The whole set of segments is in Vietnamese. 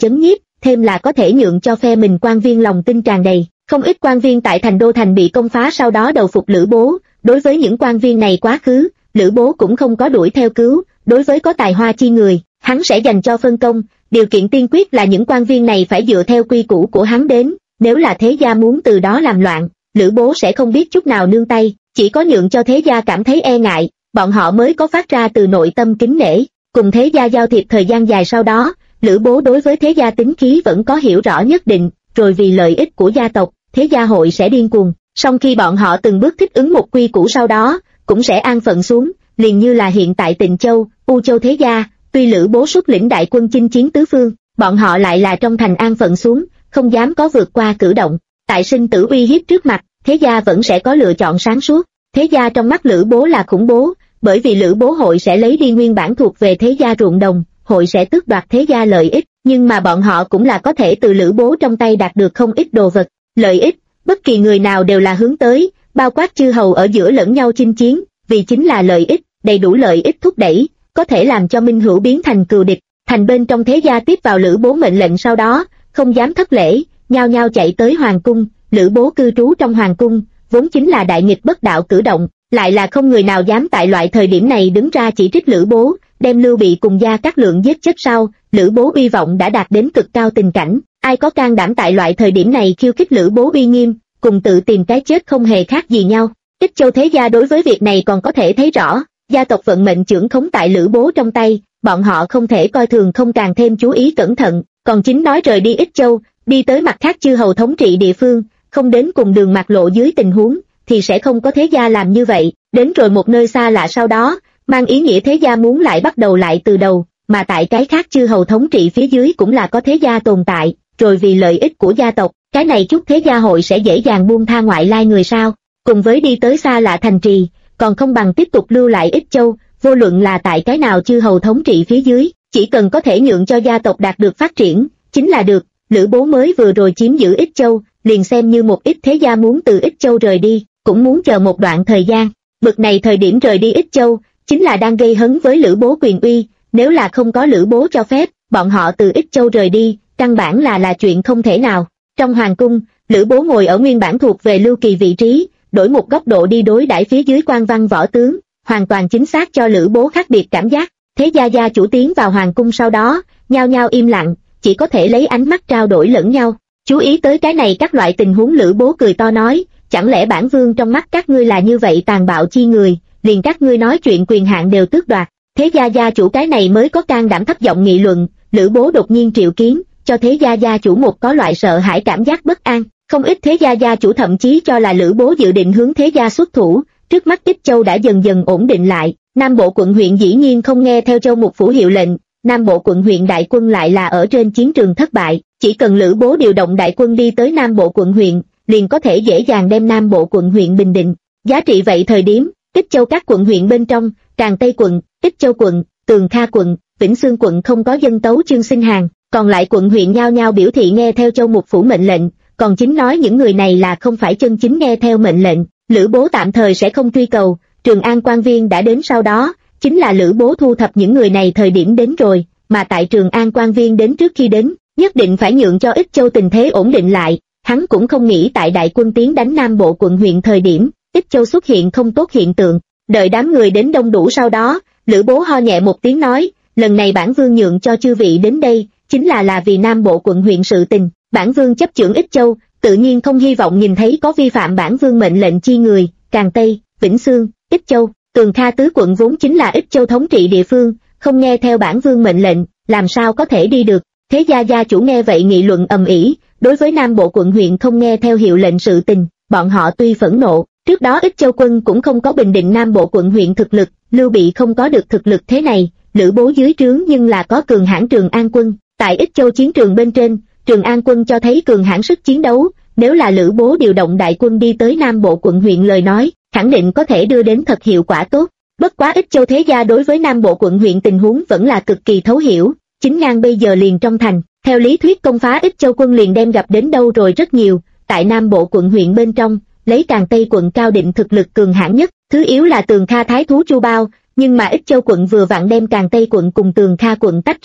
chấn nhiếp, thêm là có thể nhượng cho phe mình quan viên lòng tin tràn đầy. Không ít quan viên tại thành đô thành bị công phá sau đó đầu phục Lữ Bố, đối với những quan viên này quá khứ, Lữ Bố cũng không có đuổi theo cứu, đối với có tài hoa chi người, hắn sẽ dành cho phân công, điều kiện tiên quyết là những quan viên này phải dựa theo quy củ của hắn đến, nếu là thế gia muốn từ đó làm loạn, Lữ Bố sẽ không biết chút nào nương tay, chỉ có nhượng cho thế gia cảm thấy e ngại, bọn họ mới có phát ra từ nội tâm kính nể. Cùng thế gia giao thiệp thời gian dài sau đó, Lữ Bố đối với thế gia tính khí vẫn có hiểu rõ nhất định, rồi vì lợi ích của gia tộc, thế gia hội sẽ điên cuồng, song khi bọn họ từng bước thích ứng một quy củ sau đó, cũng sẽ an phận xuống, liền như là hiện tại Tịnh Châu, U Châu thế gia, tuy Lữ Bố xuất lĩnh đại quân chinh chiến tứ phương, bọn họ lại là trong thành an phận xuống, không dám có vượt qua cử động. Tại sinh tử uy hiếp trước mặt, thế gia vẫn sẽ có lựa chọn sáng suốt. Thế gia trong mắt Lữ Bố là khủng bố, bởi vì Lữ Bố hội sẽ lấy đi nguyên bản thuộc về thế gia ruộng đồng, hội sẽ tước đoạt thế gia lợi ích, nhưng mà bọn họ cũng là có thể từ Lữ Bố trong tay đạt được không ít đồ vật, lợi ích, bất kỳ người nào đều là hướng tới, bao quát chư hầu ở giữa lẫn nhau chinh chiến, vì chính là lợi ích, đầy đủ lợi ích thúc đẩy, có thể làm cho minh hữu biến thành cừu địch. Thành bên trong thế gia tiếp vào Lữ Bố mệnh lệnh sau đó, không dám thất lễ, nhao nhao chạy tới hoàng cung. Lữ Bố cư trú trong hoàng cung, vốn chính là đại nghịch bất đạo cử động, lại là không người nào dám tại loại thời điểm này đứng ra chỉ trích Lữ Bố, đem Lưu Bị cùng Gia Cát Lượng giết chết sau. Lữ Bố uy vọng đã đạt đến cực cao tình cảnh, ai có can đảm tại loại thời điểm này khiêu khích Lữ Bố uy nghiêm, cùng tự tìm cái chết không hề khác gì nhau. Ích Châu thế gia đối với việc này còn có thể thấy rõ, gia tộc vận mệnh trưởng khống tại Lữ Bố trong tay, bọn họ không thể coi thường, không càng thêm chú ý cẩn thận, còn chính nói rời đi Ích Châu, đi tới mặt khác chư hầu thống trị địa phương, không đến cùng đường mạt lộ dưới tình huống, thì sẽ không có thế gia làm như vậy, đến rồi một nơi xa lạ sau đó, mang ý nghĩa thế gia muốn lại bắt đầu lại từ đầu, mà tại cái khác chư hầu thống trị phía dưới cũng là có thế gia tồn tại, rồi vì lợi ích của gia tộc, cái này chút thế gia hội sẽ dễ dàng buông tha ngoại lai người sao, cùng với đi tới xa lạ thành trì, còn không bằng tiếp tục lưu lại Ích Châu, vô luận là tại cái nào chư hầu thống trị phía dưới, chỉ cần có thể nhượng cho gia tộc đạt được phát triển, chính là được. Lữ Bố mới vừa rồi chiếm giữ Ích Châu, liền xem như một ít thế gia muốn từ Ích Châu rời đi, cũng muốn chờ một đoạn thời gian. Bực này thời điểm rời đi Ích Châu, chính là đang gây hấn với Lữ Bố quyền uy, nếu là không có Lữ Bố cho phép, bọn họ từ Ích Châu rời đi, căn bản là chuyện không thể nào. Trong hoàng cung, Lữ Bố ngồi ở nguyên bản thuộc về Lưu Kỳ vị trí, đổi một góc độ đi đối đãi phía dưới quan văn võ tướng, hoàn toàn chính xác cho Lữ Bố khác biệt cảm giác. Thế gia gia chủ tiến vào hoàng cung sau đó, nhao nhao im lặng, chỉ có thể lấy ánh mắt trao đổi lẫn nhau. Chú ý tới cái này các loại tình huống, Lữ Bố cười to nói, chẳng lẽ bản vương trong mắt các ngươi là như vậy tàn bạo chi người, liền các ngươi nói chuyện quyền hạn đều tước đoạt. Thế gia gia chủ cái này mới có can đảm thấp giọng nghị luận. Lữ Bố đột nhiên triệu kiến, cho thế gia gia chủ một có loại sợ hãi cảm giác bất an, không ít thế gia gia chủ thậm chí cho là Lữ Bố dự định hướng thế gia xuất thủ. Trước mắt Ích Châu đã dần dần ổn định lại, Nam Bộ quận huyện dĩ nhiên không nghe theo Châu Mục Phủ hiệu lệnh, Nam Bộ quận huyện đại quân lại là ở trên chiến trường thất bại, chỉ cần Lữ Bố điều động đại quân đi tới Nam Bộ quận huyện, liền có thể dễ dàng đem Nam Bộ quận huyện bình định. Giá trị vậy thời điểm, Ích Châu các quận huyện bên trong, Tràng Tây quận, Ích Châu quận, Tường Kha quận, Vĩnh Xương quận không có dân tấu chương xin hàng, còn lại quận huyện nhao nhao biểu thị nghe theo Châu Mục Phủ mệnh lệnh, còn chính nói những người này là không phải chân chính nghe theo mệnh lệnh. Lữ Bố tạm thời sẽ không truy cầu, Trường An quan viên đã đến sau đó, chính là Lữ Bố thu thập những người này thời điểm đến rồi, mà tại Trường An quan viên đến trước khi đến, nhất định phải nhượng cho Ích Châu tình thế ổn định lại. Hắn cũng không nghĩ tại đại quân tiến đánh Nam Bộ quận huyện thời điểm, Ích Châu xuất hiện không tốt hiện tượng. Đợi đám người đến đông đủ sau đó, Lữ Bố ho nhẹ một tiếng nói, lần này bản vương nhượng cho chư vị đến đây, chính là vì Nam Bộ quận huyện sự tình. Bản vương chấp chưởng Ích Châu, tự nhiên không hy vọng nhìn thấy có vi phạm bản vương mệnh lệnh chi người. Tràng Tây, Vĩnh Xương, Ích Châu, Tường Kha tứ quận vốn chính là Ích Châu thống trị địa phương, không nghe theo bản vương mệnh lệnh, làm sao có thể đi được. Thế gia gia chủ nghe vậy nghị luận ầm ĩ, đối với Nam Bộ quận huyện không nghe theo hiệu lệnh sự tình, bọn họ tuy phẫn nộ, trước đó Ích Châu quân cũng không có bình định Nam Bộ quận huyện thực lực, Lưu Bị không có được thực lực thế này, Lữ Bố dưới trướng nhưng là có cường hãn Trường An quân, tại Ích Châu chiến trường bên trên, Trường An quân cho thấy cường hãn sức chiến đấu, nếu là Lữ Bố điều động đại quân đi tới Nam Bộ quận huyện lời nói, khẳng định có thể đưa đến thật hiệu quả tốt. Bất quá Ích Châu thế gia đối với Nam Bộ quận huyện tình huống vẫn là cực kỳ thấu hiểu, chính ngang bây giờ liền trong thành, theo lý thuyết công phá Ích Châu quân liền đem gặp đến đâu rồi rất nhiều, tại Nam Bộ quận huyện bên trong, lấy Tràng Tây quận cao định thực lực cường hãn nhất, thứ yếu là Tường Kha thái thú Chu Bao, nhưng mà Ích Châu quận vừa vặn đem Tràng Tây quận cùng Tường Kha quận tách ra,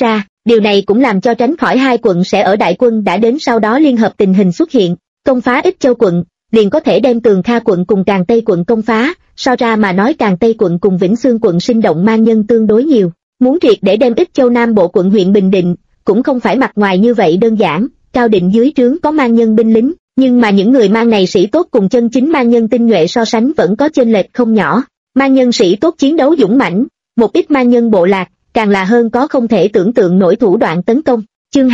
Điều này cũng làm cho tránh khỏi hai quận sẽ ở đại quân đã đến sau đó liên hợp tình hình xuất hiện, công phá Ích Châu quận, liền có thể đem Tường Kha quận cùng Càn Tây quận công phá, so ra mà nói Càn Tây quận cùng Vĩnh Xương quận sinh động man nhân tương đối nhiều. Muốn triệt để đem Ích Châu Nam Bộ quận huyện bình định, cũng không phải mặt ngoài như vậy đơn giản, Cao Định dưới trướng có man nhân binh lính, nhưng mà những người mang này sĩ tốt cùng chân chính man nhân tinh nhuệ so sánh vẫn có chênh lệch không nhỏ. Man nhân sĩ tốt chiến đấu dũng mãnh, một ít man nhân bộ lạc, càng là hơn có không thể tưởng tượng nổi thủ đoạn tấn công. Chương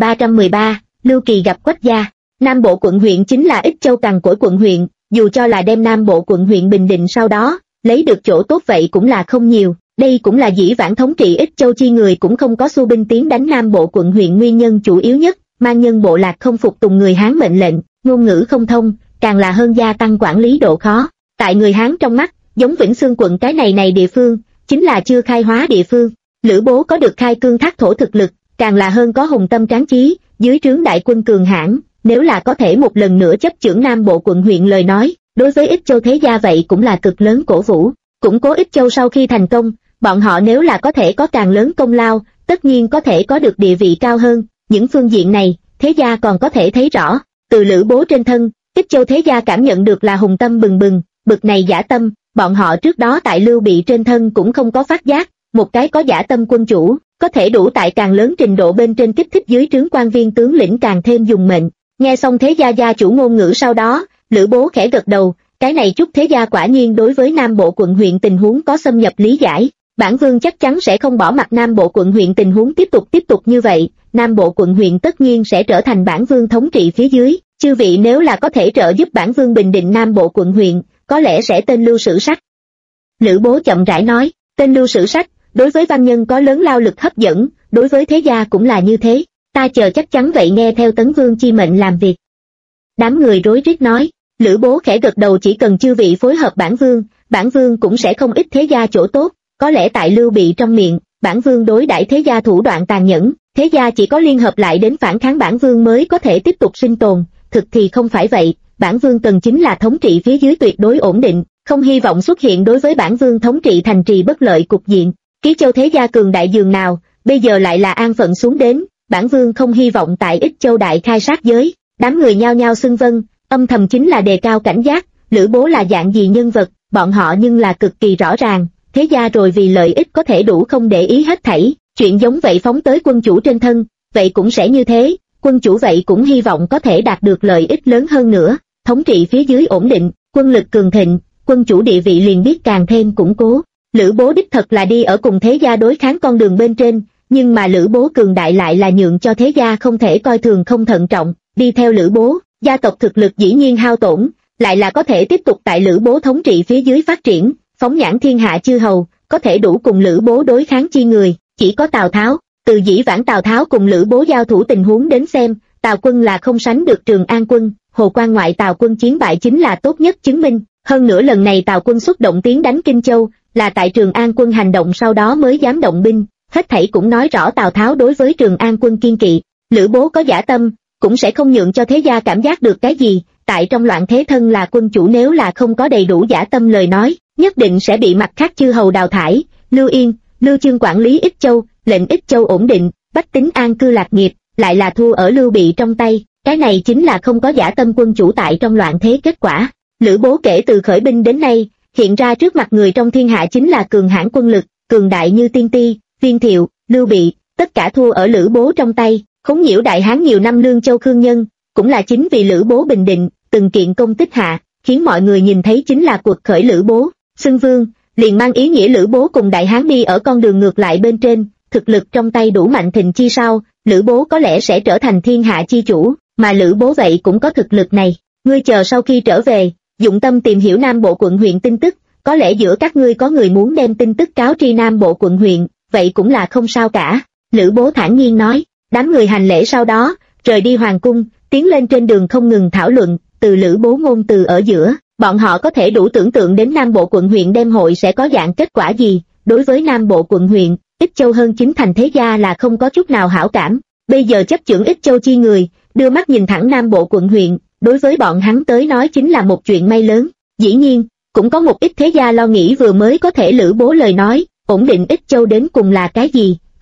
2313, Lưu Kỳ gặp Quách gia. Nam Bộ quận huyện chính là Ích Châu cằn cỗi quận huyện, dù cho là đem Nam Bộ quận huyện bình định sau đó, lấy được chỗ tốt vậy cũng là không nhiều. Đây cũng là dĩ vãng thống trị Ích Châu chi người cũng không có xu binh tiến đánh Nam Bộ quận huyện nguyên nhân chủ yếu nhất. Man nhân bộ lạc không phục tùng người Hán mệnh lệnh, ngôn ngữ không thông, càng là hơn gia tăng quản lý độ khó. Tại người Hán trong mắt, giống Vĩnh Xương quận cái này địa phương, chính là chưa khai hóa địa phương. Lữ Bố có được khai cương thác thổ thực lực, càng là hơn có hùng tâm tráng chí, dưới trướng đại quân cường hãn, nếu là có thể một lần nữa chấp chưởng Nam Bộ quận huyện lời nói, đối với Ích Châu thế gia vậy cũng là cực lớn cổ vũ. Củng cố Ích Châu sau khi thành công, bọn họ nếu là có thể có càng lớn công lao, tất nhiên có thể có được địa vị cao hơn. Những phương diện này, thế gia còn có thể thấy rõ. Từ Lữ Bố trên thân, Ích Châu thế gia cảm nhận được là hùng tâm bừng bừng, bực này dã tâm, bọn họ trước đó tại Lưu Bị trên thân cũng không có phát giác. Một cái có dã tâm quân chủ, có thể đủ tại càng lớn trình độ bên trên kích thích dưới trướng quan viên tướng lĩnh càng thêm dùng mệnh. Nghe xong thế gia gia chủ ngôn ngữ sau đó, Lữ Bố khẽ gật đầu, cái này chút thế gia quả nhiên đối với Nam Bộ quận huyện tình huống có xâm nhập lý giải. Bản vương chắc chắn sẽ không bỏ mặc Nam Bộ quận huyện tình huống tiếp tục như vậy, Nam Bộ quận huyện tất nhiên sẽ trở thành bản vương thống trị phía dưới, chư vị nếu là có thể trợ giúp bản vương bình định Nam Bộ quận huyện, có lẽ sẽ tên lưu sử sách. Lữ Bố chậm rãi nói, tên lưu sử sách, đối với văn nhân có lớn lao lực hấp dẫn, đối với thế gia cũng là như thế, ta chờ chắc chắn vậy nghe theo Tấn Vương chi mệnh làm việc. Đám người rối rít nói, Lữ Bố khẽ gật đầu chỉ cần chư vị phối hợp bản vương cũng sẽ không ít thế gia chỗ tốt. Có lẽ tại Lưu Bị trong miệng, bản vương đối đãi thế gia thủ đoạn tàn nhẫn, thế gia chỉ có liên hợp lại đến phản kháng bản vương mới có thể tiếp tục sinh tồn, thực thì không phải vậy, bản vương cần chính là thống trị phía dưới tuyệt đối ổn định, không hy vọng xuất hiện đối với bản vương thống trị thành trì bất lợi cục diện. Ký Châu thế gia cường đại dường nào, bây giờ lại là an phận xuống đến, bản vương không hy vọng tại Ích Châu đại khai sát giới. Đám người nhao nhao xưng vâng, âm thầm chính là đề cao cảnh giác, Lữ Bố là dạng gì nhân vật, bọn họ nhưng là cực kỳ rõ ràng. Thế gia rồi vì lợi ích có thể đủ không để ý hết thảy, chuyện giống vậy phóng tới quân chủ trên thân, vậy cũng sẽ như thế, quân chủ vậy cũng hy vọng có thể đạt được lợi ích lớn hơn nữa, thống trị phía dưới ổn định, quân lực cường thịnh, quân chủ địa vị liền biết càng thêm củng cố. Lữ Bố đích thật là đi ở cùng thế gia đối kháng con đường bên trên, nhưng mà Lữ Bố cường đại lại là nhượng cho thế gia không thể coi thường không thận trọng, đi theo Lữ Bố, gia tộc thực lực dĩ nhiên hao tổn, lại là có thể tiếp tục tại Lữ Bố thống trị phía dưới phát triển. Phóng nhãn thiên hạ chư hầu, có thể đủ cùng Lữ Bố đối kháng chi người, chỉ có Tào Tháo. Từ dĩ vãng Tào Tháo cùng Lữ Bố giao thủ tình huống đến xem, Tào quân là không sánh được Trường An quân, Hồ Quan ngoại Tào quân chiến bại chính là tốt nhất chứng minh. Hơn nữa lần này Tào quân xuất động tiến đánh Kinh Châu, là tại Trường An quân hành động sau đó mới dám động binh, hết thảy cũng nói rõ Tào Tháo đối với Trường An quân kiên kỵ. Lữ Bố có dã tâm, cũng sẽ không nhượng cho thế gia cảm giác được cái gì, tại trong loạn thế thân là quân chủ nếu là không có đầy đủ dã tâm lời nói, nhất định sẽ bị mặt khác chư hầu đào thải. Lưu Yên, Lưu Chương quản lý Ích Châu, lệnh Ích Châu ổn định, bách tính an cư lạc nghiệp, lại là thua ở Lưu Bị trong tay, cái này chính là không có dã tâm quân chủ tại trong loạn thế kết quả. Lữ Bố kể từ khởi binh đến nay, hiện ra trước mặt người trong thiên hạ chính là cường hãn quân lực, cường đại như Tiên Ti, Viên Thiệu, Lưu Bị, tất cả thua ở Lữ Bố trong tay. Khống nhiễu Đại Hán nhiều năm Lương Châu Khương Nhân, cũng là chính vì Lữ Bố bình định, từng kiện công tích hạ, khiến mọi người nhìn thấy chính là cuộc khởi Lữ Bố. Xưng vương, liền mang ý nghĩa Lữ Bố cùng Đại Hán đi ở con đường ngược lại bên trên, thực lực trong tay đủ mạnh thịnh chi sau, Lữ Bố có lẽ sẽ trở thành thiên hạ chi chủ, mà Lữ Bố vậy cũng có thực lực này. Ngươi chờ sau khi trở về, dụng tâm tìm hiểu Nam Bộ quận huyện tin tức, có lẽ giữa các ngươi có người muốn đem tin tức cáo tri Nam Bộ quận huyện, vậy cũng là không sao cả. Lữ Bố thản nhiên nói, đám người hành lễ sau đó, rời đi hoàng cung, tiến lên trên đường không ngừng thảo luận, từ Lữ Bố ngôn từ ở giữa, bọn họ có thể đủ tưởng tượng đến Nam Bộ quận huyện đêm hội sẽ có dạng kết quả gì. Đối với Nam Bộ quận huyện, Ích Châu hơn chính thành thế gia là không có chút nào hảo cảm, bây giờ chấp chưởng Ích Châu chi người, đưa mắt nhìn thẳng Nam Bộ quận huyện, đối với bọn hắn tới nói chính là một chuyện may lớn. Dĩ nhiên, cũng có một ít thế gia lo nghĩ vừa mới có thể Lữ Bố lời nói, ổn định Ích Châu đến cùng là cái gì,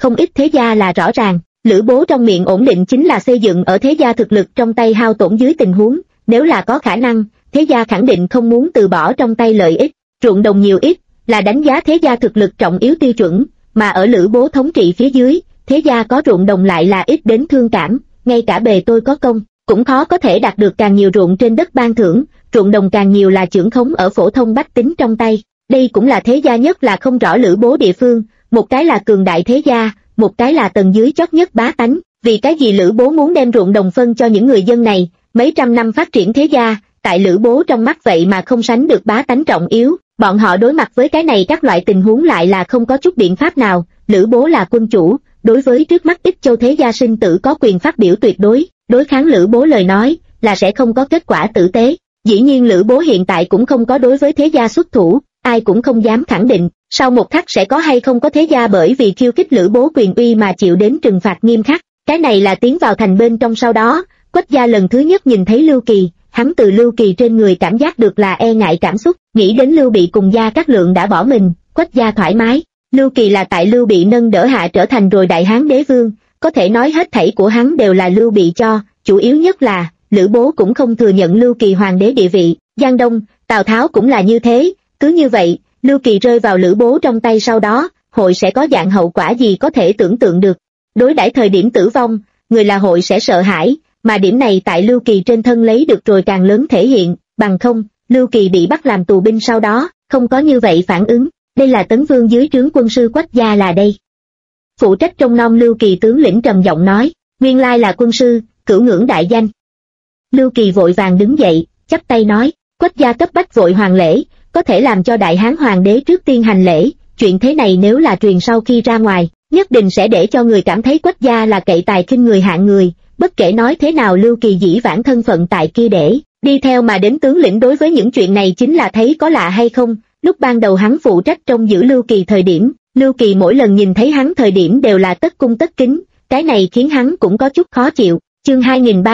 không ít thế gia là rõ ràng. Lữ Bố trong miệng ổn định chính là xây dựng ở thế gia thực lực trong tay hao tổn dưới tình huống, nếu là có khả năng, thế gia khẳng định không muốn từ bỏ trong tay lợi ích. Ruộng đồng nhiều ít là đánh giá thế gia thực lực trọng yếu tiêu chuẩn, mà ở Lữ Bố thống trị phía dưới, thế gia có ruộng đồng lại là ít đến thương cảm, ngay cả bề tôi có công, cũng khó có thể đạt được càng nhiều ruộng trên đất ban thưởng, ruộng đồng càng nhiều là chưởng khống ở phổ thông bách tính trong tay. Đây cũng là thế gia nhất là không rõ Lữ Bố địa phương, một cái là cường đại thế gia, một cái là tầng dưới chót nhất bá tánh. Vì cái gì Lữ Bố muốn đem ruộng đồng phân cho những người dân này, mấy trăm năm phát triển thế gia, tại Lữ Bố trong mắt vậy mà không sánh được bá tánh trọng yếu, bọn họ đối mặt với cái này các loại tình huống lại là không có chút biện pháp nào. Lữ Bố là quân chủ, đối với trước mắt ít châu thế gia sinh tử có quyền phát biểu tuyệt đối, đối kháng Lữ Bố lời nói là sẽ không có kết quả tử tế. Dĩ nhiên Lữ Bố hiện tại cũng không có đối với thế gia xuất thủ, ai cũng không dám khẳng định, sau một khắc sẽ có hay không có thế gia bởi vì khiêu khích Lữ Bố quyền uy mà chịu đến trừng phạt nghiêm khắc. Cái này là tiến vào thành bên trong sau đó, Quách gia lần thứ nhất nhìn thấy Lưu Kỳ, hắn từ Lưu Kỳ trên người cảm giác được là e ngại cảm xúc, nghĩ đến Lưu Bị cùng Gia Cát Lượng đã bỏ mình, Quách gia thoải mái. Lưu Kỳ là tại Lưu Bị nâng đỡ hạ trở thành rồi Đại Hán đế vương, có thể nói hết thảy của hắn đều là Lưu Bị cho, chủ yếu nhất là Lữ Bố cũng không thừa nhận Lưu Kỳ hoàng đế địa vị. Giang Đông, Tào Tháo cũng là như thế, cứ như vậy, Lưu Kỳ rơi vào Lữ Bố trong tay sau đó, hội sẽ có dạng hậu quả gì có thể tưởng tượng được. Đối đãi thời điểm tử vong, người là hội sẽ sợ hãi, mà điểm này tại Lưu Kỳ trên thân lấy được rồi càng lớn thể hiện, bằng không, Lưu Kỳ bị bắt làm tù binh sau đó, không có như vậy phản ứng. Đây là Tấn Vương dưới trướng quân sư Quách gia là đây. Phụ trách trông nom Lưu Kỳ tướng lĩnh trầm giọng nói, nguyên lai là quân sư, cửu ngưỡng đại danh. Lưu Kỳ vội vàng đứng dậy, chắp tay nói, Quách gia cấp bách vội hoàng lễ, có thể làm cho Đại Hán hoàng đế trước tiên hành lễ, chuyện thế này nếu là truyền sau khi ra ngoài, nhất định sẽ để cho người cảm thấy Quách gia là cậy tài khinh người hạng người. Bất kể nói thế nào Lưu Kỳ dĩ vãng thân phận tại kia để đi theo mà đến tướng lĩnh đối với những chuyện này chính là thấy có lạ hay không. Lúc ban đầu hắn phụ trách trông giữ Lưu Kỳ thời điểm, Lưu Kỳ mỗi lần nhìn thấy hắn thời điểm đều là tất cung tất kính, cái này khiến hắn cũng có chút khó chịu. Chương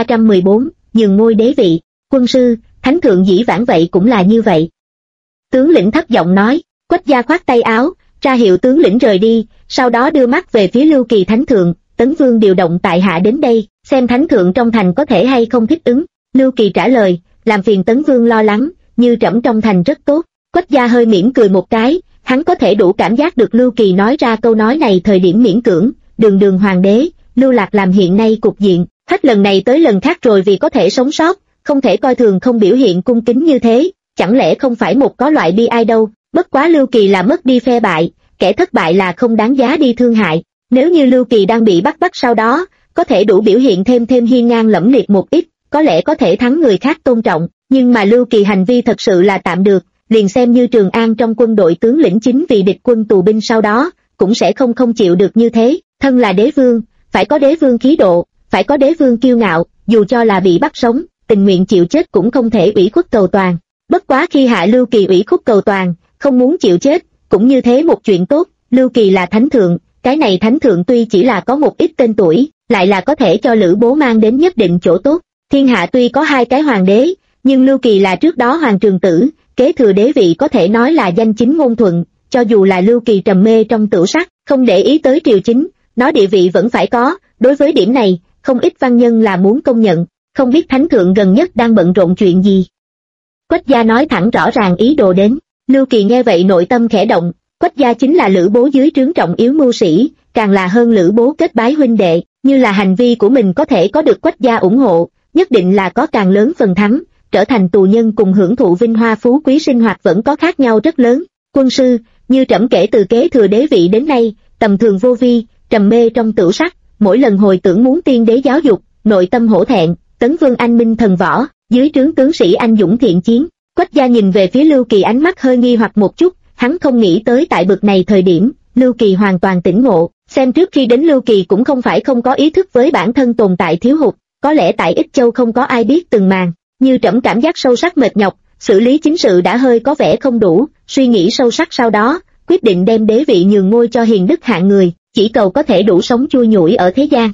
2314, nhường ngôi đế vị. Quân sư, thánh thượng dĩ vãng vậy cũng là như vậy. Tướng lĩnh thấp giọng nói. Quách gia khoát tay áo, ra hiệu tướng lĩnh rời đi, sau đó đưa mắt về phía Lưu Kỳ. Thánh thượng, Tấn Vương điều động tại hạ đến đây, xem thánh thượng trong thành có thể hay không thích ứng. Lưu Kỳ trả lời, làm phiền Tấn Vương lo lắng, như trẫm trong thành rất tốt. Quách gia hơi mỉm cười một cái, hắn có thể đủ cảm giác được Lưu Kỳ nói ra câu nói này thời điểm miễn cưỡng, đường hoàng đế, Lưu Lạc làm hiện nay cục diện, hết lần này tới lần khác rồi vì có thể sống sót, không thể coi thường không biểu hiện cung kính như thế, chẳng lẽ không phải một có loại bi ai đâu. Bất quá Lưu Kỳ là mất đi phe bại, kẻ thất bại là không đáng giá đi thương hại. Nếu như Lưu Kỳ đang bị bắt sau đó, có thể đủ biểu hiện thêm hiên ngang lẫm liệt một ít, có lẽ có thể thắng người khác tôn trọng, nhưng mà Lưu Kỳ hành vi thật sự là tạm được, liền xem như Trường An trong quân đội tướng lĩnh chính vì địch quân tù binh sau đó, cũng sẽ không chịu được như thế. Thân là đế vương, phải có đế vương khí độ, phải có đế vương kiêu ngạo, dù cho là bị bắt sống, tình nguyện chịu chết cũng không thể ủy khuất cầu toàn. Bất quá khi hạ Lưu Kỳ ủy khuất cầu toàn, không muốn chịu chết, cũng như thế một chuyện tốt. Lưu Kỳ là thánh thượng, cái này thánh thượng tuy chỉ là có một ít tên tuổi, lại là có thể cho Lữ Bố mang đến nhất định chỗ tốt. Thiên hạ tuy có hai cái hoàng đế, nhưng Lưu Kỳ là trước đó hoàng trường tử, kế thừa đế vị có thể nói là danh chính ngôn thuận, cho dù là Lưu Kỳ trầm mê trong tửu sắc, không để ý tới triều chính, nó địa vị vẫn phải có. Đối với điểm này, không ít văn nhân là muốn công nhận, không biết thánh thượng gần nhất đang bận rộn chuyện gì. Quách gia nói thẳng rõ ràng ý đồ đến. Lưu Kỳ nghe vậy nội tâm khẽ động, Quách gia chính là Lữ Bố dưới trướng trọng yếu mưu sĩ, càng là hơn Lữ Bố kết bái huynh đệ, như là hành vi của mình có thể có được Quách gia ủng hộ, nhất định là có càng lớn phần thắng, trở thành tù nhân cùng hưởng thụ vinh hoa phú quý sinh hoạt vẫn có khác nhau rất lớn. Quân sư, như trẫm kể từ kế thừa đế vị đến nay, tầm thường vô vi, trầm mê trong tửu sắc, mỗi lần hồi tưởng muốn tiên đế giáo dục, nội tâm hổ thẹn. Tấn Vương anh minh thần võ, dưới trướng tướng sĩ anh dũng thiện chiến. Quách gia nhìn về phía Lưu Kỳ ánh mắt hơi nghi hoặc một chút, hắn không nghĩ tới tại bực này thời điểm, Lưu Kỳ hoàn toàn tỉnh ngộ, xem trước khi đến Lưu Kỳ cũng không phải không có ý thức với bản thân tồn tại thiếu hụt, có lẽ tại Ích Châu không có ai biết từng màn, như trẫm cảm giác sâu sắc mệt nhọc, xử lý chính sự đã hơi có vẻ không đủ, suy nghĩ sâu sắc sau đó, quyết định đem đế vị nhường ngôi cho hiền đức hạng người, chỉ cầu có thể đủ sống chui nhủi ở thế gian.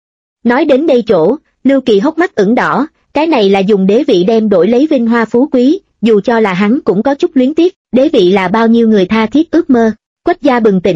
Nói đến đây chỗ, Lưu Kỳ hốc mắt ửng đỏ, cái này là dùng đế vị đem đổi lấy vinh hoa phú quý, dù cho là hắn cũng có chút luyến tiếc, đế vị là bao nhiêu người tha thiết ước mơ. Quách gia bừng tỉnh,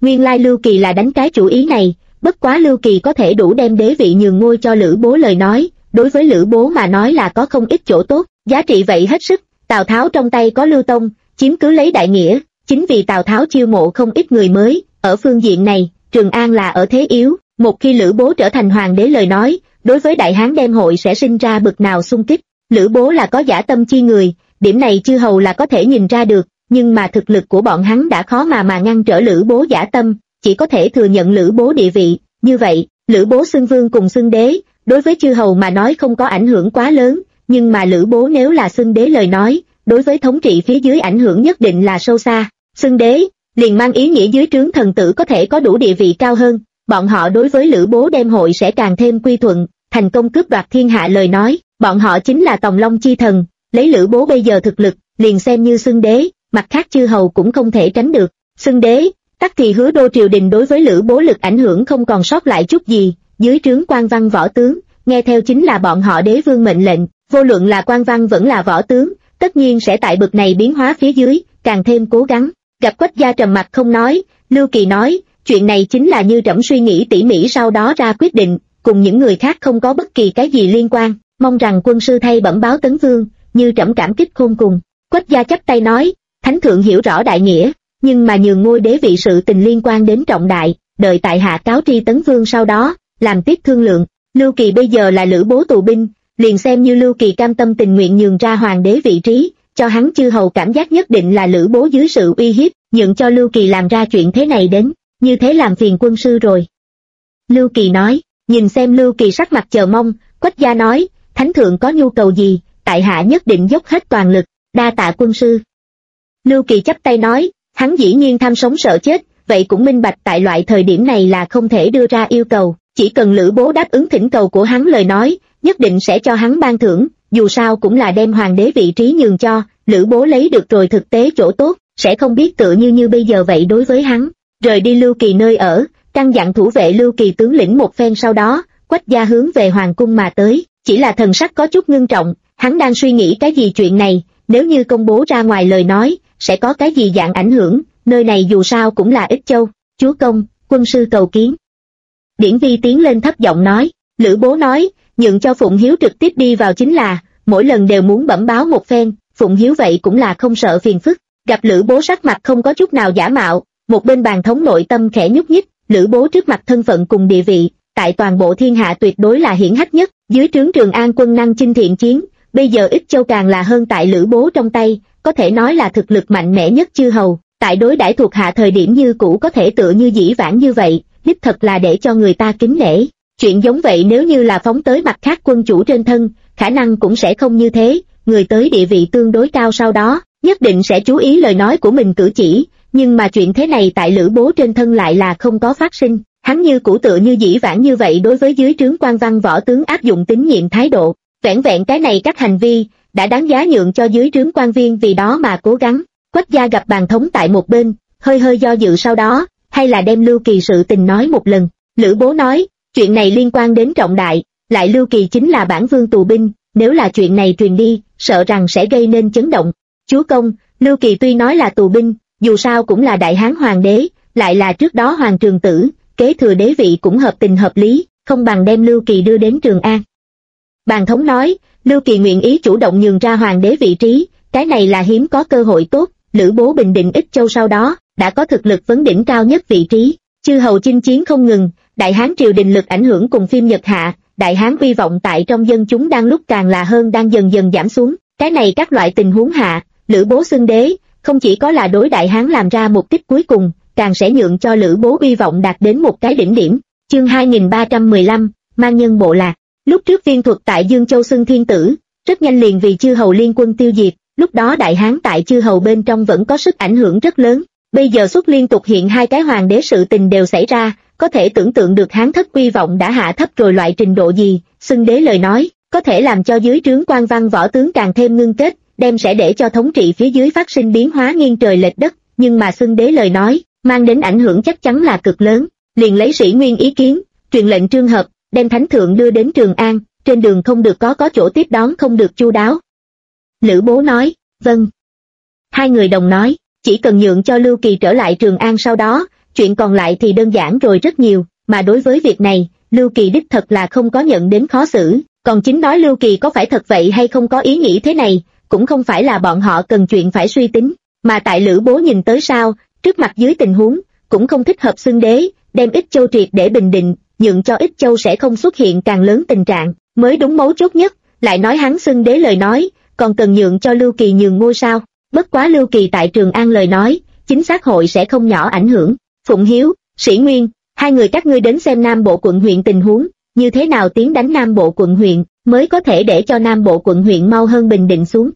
Nguyên lai Lưu Kỳ là đánh cái chủ ý này, bất quá Lưu Kỳ có thể đủ đem đế vị nhường ngôi cho Lữ Bố lời nói, đối với Lữ Bố mà nói là có không ít chỗ tốt, giá trị vậy hết sức. Tào Tháo trong tay có Lưu Tông, chiếm cứ lấy đại nghĩa, chính vì Tào Tháo chiêu mộ không ít người mới, ở phương diện này, Trường An là ở thế yếu, một khi Lữ Bố trở thành hoàng đế lời nói, đối với Đại Hán đem hội sẽ sinh ra bực nào xung kích. Lữ Bố là có dã tâm chi người, điểm này chư hầu là có thể nhìn ra được, nhưng mà thực lực của bọn hắn đã khó mà ngăn trở Lữ Bố dã tâm, chỉ có thể thừa nhận Lữ Bố địa vị. Như vậy, Lữ Bố xưng vương cùng xưng đế, đối với chư hầu mà nói không có ảnh hưởng quá lớn, nhưng mà Lữ Bố nếu là xưng đế lời nói, đối với thống trị phía dưới ảnh hưởng nhất định là sâu xa. Xưng đế, liền mang ý nghĩa dưới trướng thần tử có thể có đủ địa vị cao hơn, bọn họ đối với Lữ Bố đem hội sẽ càng thêm quy thuận, thành công cướp đoạt thiên hạ lời nói, bọn họ chính là Tòng Long chi thần, lấy Lữ Bố bây giờ thực lực, liền xem như xưng đế, mặt khác chư hầu cũng không thể tránh được. Xưng đế, tắc thì Hứa Đô triều đình đối với Lữ Bố lực ảnh hưởng không còn sót lại chút gì, dưới trướng quan văn võ tướng, nghe theo chính là bọn họ đế vương mệnh lệnh, vô luận là quan văn vẫn là võ tướng, tất nhiên sẽ tại bực này biến hóa phía dưới, càng thêm cố gắng. Gặp Quách gia trầm mặt không nói, Lưu Kỳ nói, chuyện này chính là như trẫm suy nghĩ tỉ mỉ sau đó ra quyết định, cùng những người khác không có bất kỳ cái gì liên quan, mong rằng quân sư thay bẩm báo Tấn Vương, như trẫm cảm kích khôn cùng. Quách gia chắp tay nói, thánh thượng hiểu rõ đại nghĩa, nhưng mà nhường ngôi đế vị sự tình liên quan đến trọng đại, đợi tại hạ cáo tri Tấn Vương sau đó, làm tiếp thương lượng. Lưu Kỳ bây giờ là Lữ Bố tù binh, liền xem như Lưu Kỳ cam tâm tình nguyện nhường ra hoàng đế vị trí, cho hắn chư hầu cảm giác nhất định là Lữ Bố dưới sự uy hiếp, nhượng cho Lưu Kỳ làm ra chuyện thế này đến, như thế làm phiền quân sư rồi. Lưu Kỳ nói, nhìn xem Lưu Kỳ sắc mặt chờ mong, Quách gia nói, thánh thượng có nhu cầu gì, tại hạ nhất định dốc hết toàn lực, đa tạ quân sư. Lưu Kỳ chắp tay nói, hắn dĩ nhiên tham sống sợ chết, vậy cũng minh bạch tại loại thời điểm này là không thể đưa ra yêu cầu, chỉ cần Lữ Bố đáp ứng thỉnh cầu của hắn lời nói, nhất định sẽ cho hắn ban thưởng, dù sao cũng là đem hoàng đế vị trí nhường cho, Lữ Bố lấy được rồi thực tế chỗ tốt, sẽ không biết tựa như bây giờ vậy đối với hắn. Rời đi Lưu Kỳ nơi ở, căn dặn thủ vệ Lưu Kỳ tướng lĩnh một phen sau đó, Quách gia hướng về hoàng cung mà tới, chỉ là thần sắc có chút ngưng trọng, hắn đang suy nghĩ cái gì chuyện này, nếu như công bố ra ngoài lời nói, sẽ có cái gì dạng ảnh hưởng, nơi này dù sao cũng là Ích Châu. Chúa công, quân sư cầu kiến. Điển Vi tiến lên thấp giọng nói, Lữ Bố nói, nhượng cho Phụng Hiếu trực tiếp đi vào chính là, mỗi lần đều muốn bẩm báo một phen, Phụng Hiếu vậy cũng là không sợ phiền phức. Gặp Lữ Bố sắc mặt không có chút nào giả mạo, một bên bàn thống nội tâm khẽ nhúc nhích, Lữ Bố trước mặt thân phận cùng địa vị, tại toàn bộ thiên hạ tuyệt đối là hiển hách nhất, dưới trướng Trường An quân năng chinh thiện chiến, bây giờ Ích Châu càng là hơn tại Lữ Bố trong tay, có thể nói là thực lực mạnh mẽ nhất chư hầu, tại đối đãi thuộc hạ thời điểm như cũ có thể tựa như dĩ vãng như vậy, đích thật là để cho người ta kính nể. Chuyện giống vậy nếu như là phóng tới mặt khác quân chủ trên thân, khả năng cũng sẽ không như thế, người tới địa vị tương đối cao sau đó, nhất định sẽ chú ý lời nói của mình cử chỉ, nhưng mà chuyện thế này tại Lữ Bố trên thân lại là không có phát sinh, hắn như cũ tựa như dĩ vãng như vậy đối với dưới trướng quan văn võ tướng áp dụng tín nhiệm thái độ, vẻn vẹn cái này các hành vi, đã đáng giá nhượng cho dưới trướng quan viên vì đó mà cố gắng. Quách gia gặp bàn thống tại một bên, hơi do dự sau đó, hay là đem Lưu Kỳ sự tình nói một lần. Lữ Bố nói, chuyện này liên quan đến trọng đại, lại Lưu Kỳ chính là bản vương tù binh, nếu là chuyện này truyền đi, sợ rằng sẽ gây nên chấn động. Chúa công, Lưu Kỳ tuy nói là tù binh, dù sao cũng là đại hán hoàng đế, lại là trước đó hoàng trường tử, kế thừa đế vị cũng hợp tình hợp lý, không bằng đem Lưu Kỳ đưa đến Trường An. Bàn thống nói, Lưu Kỳ nguyện ý chủ động nhường ra hoàng đế vị trí, cái này là hiếm có cơ hội tốt. Lữ Bố bình định Ích Châu sau đó, đã có thực lực vấn đỉnh cao nhất vị trí, chư hầu chinh chiến không ngừng, đại hán triều đình lực ảnh hưởng cùng phim Nhật hạ, đại hán uy vọng tại trong dân chúng đang lúc càng là hơn đang dần dần giảm xuống, cái này các loại tình huống hạ, Lữ Bố xưng đế, không chỉ có là đối đại hán làm ra mục đích cuối cùng, càng sẽ nhượng cho Lữ Bố uy vọng đạt đến một cái đỉnh điểm. Chương 2315, mang nhân bộ lạc. Lúc trước Viên Thuật tại Dương Châu xưng thiên tử, rất nhanh liền vì chư hầu liên quân tiêu diệt, lúc đó đại hán tại chư hầu bên trong vẫn có sức ảnh hưởng rất lớn, bây giờ xuất liên tục hiện hai cái hoàng đế sự tình đều xảy ra, có thể tưởng tượng được hán thất uy vọng đã hạ thấp rồi loại trình độ gì, xưng đế lời nói, có thể làm cho dưới trướng quan văn võ tướng càng thêm ngưng kết, đem sẽ để cho thống trị phía dưới phát sinh biến hóa nghiêng trời lệch đất, nhưng mà xưng đế lời nói, mang đến ảnh hưởng chắc chắn là cực lớn, liền lấy Sĩ Nguyên ý kiến, truyền lệnh Trương Hợp, đem thánh thượng đưa đến Trường An, trên đường không được có chỗ tiếp đón không được chu đáo. Lữ Bố nói, vâng. Hai người đồng nói, chỉ cần nhượng cho Lưu Kỳ trở lại Trường An sau đó, chuyện còn lại thì đơn giản rồi rất nhiều, mà đối với việc này, Lưu Kỳ đích thật là không có nhận đến khó xử, còn chính nói Lưu Kỳ có phải thật vậy hay không có ý nghĩ thế này, cũng không phải là bọn họ cần chuyện phải suy tính, mà tại Lữ Bố nhìn tới sao, trước mặt dưới tình huống, cũng không thích hợp xưng đế, đem Ích Châu triệt để bình định, nhượng cho Ích Châu sẽ không xuất hiện càng lớn tình trạng, mới đúng mấu chốt nhất, lại nói hắn xưng đế lời nói, còn cần nhượng cho Lưu Kỳ nhường ngôi sao, bất quá Lưu Kỳ tại Trường An lời nói, chính xác hội sẽ không nhỏ ảnh hưởng. Phụng Hiếu, Sĩ Nguyên, hai người các ngươi đến xem Nam Bộ quận huyện tình huống, như thế nào tiến đánh Nam Bộ quận huyện, mới có thể để cho Nam Bộ quận huyện mau hơn bình định xuống.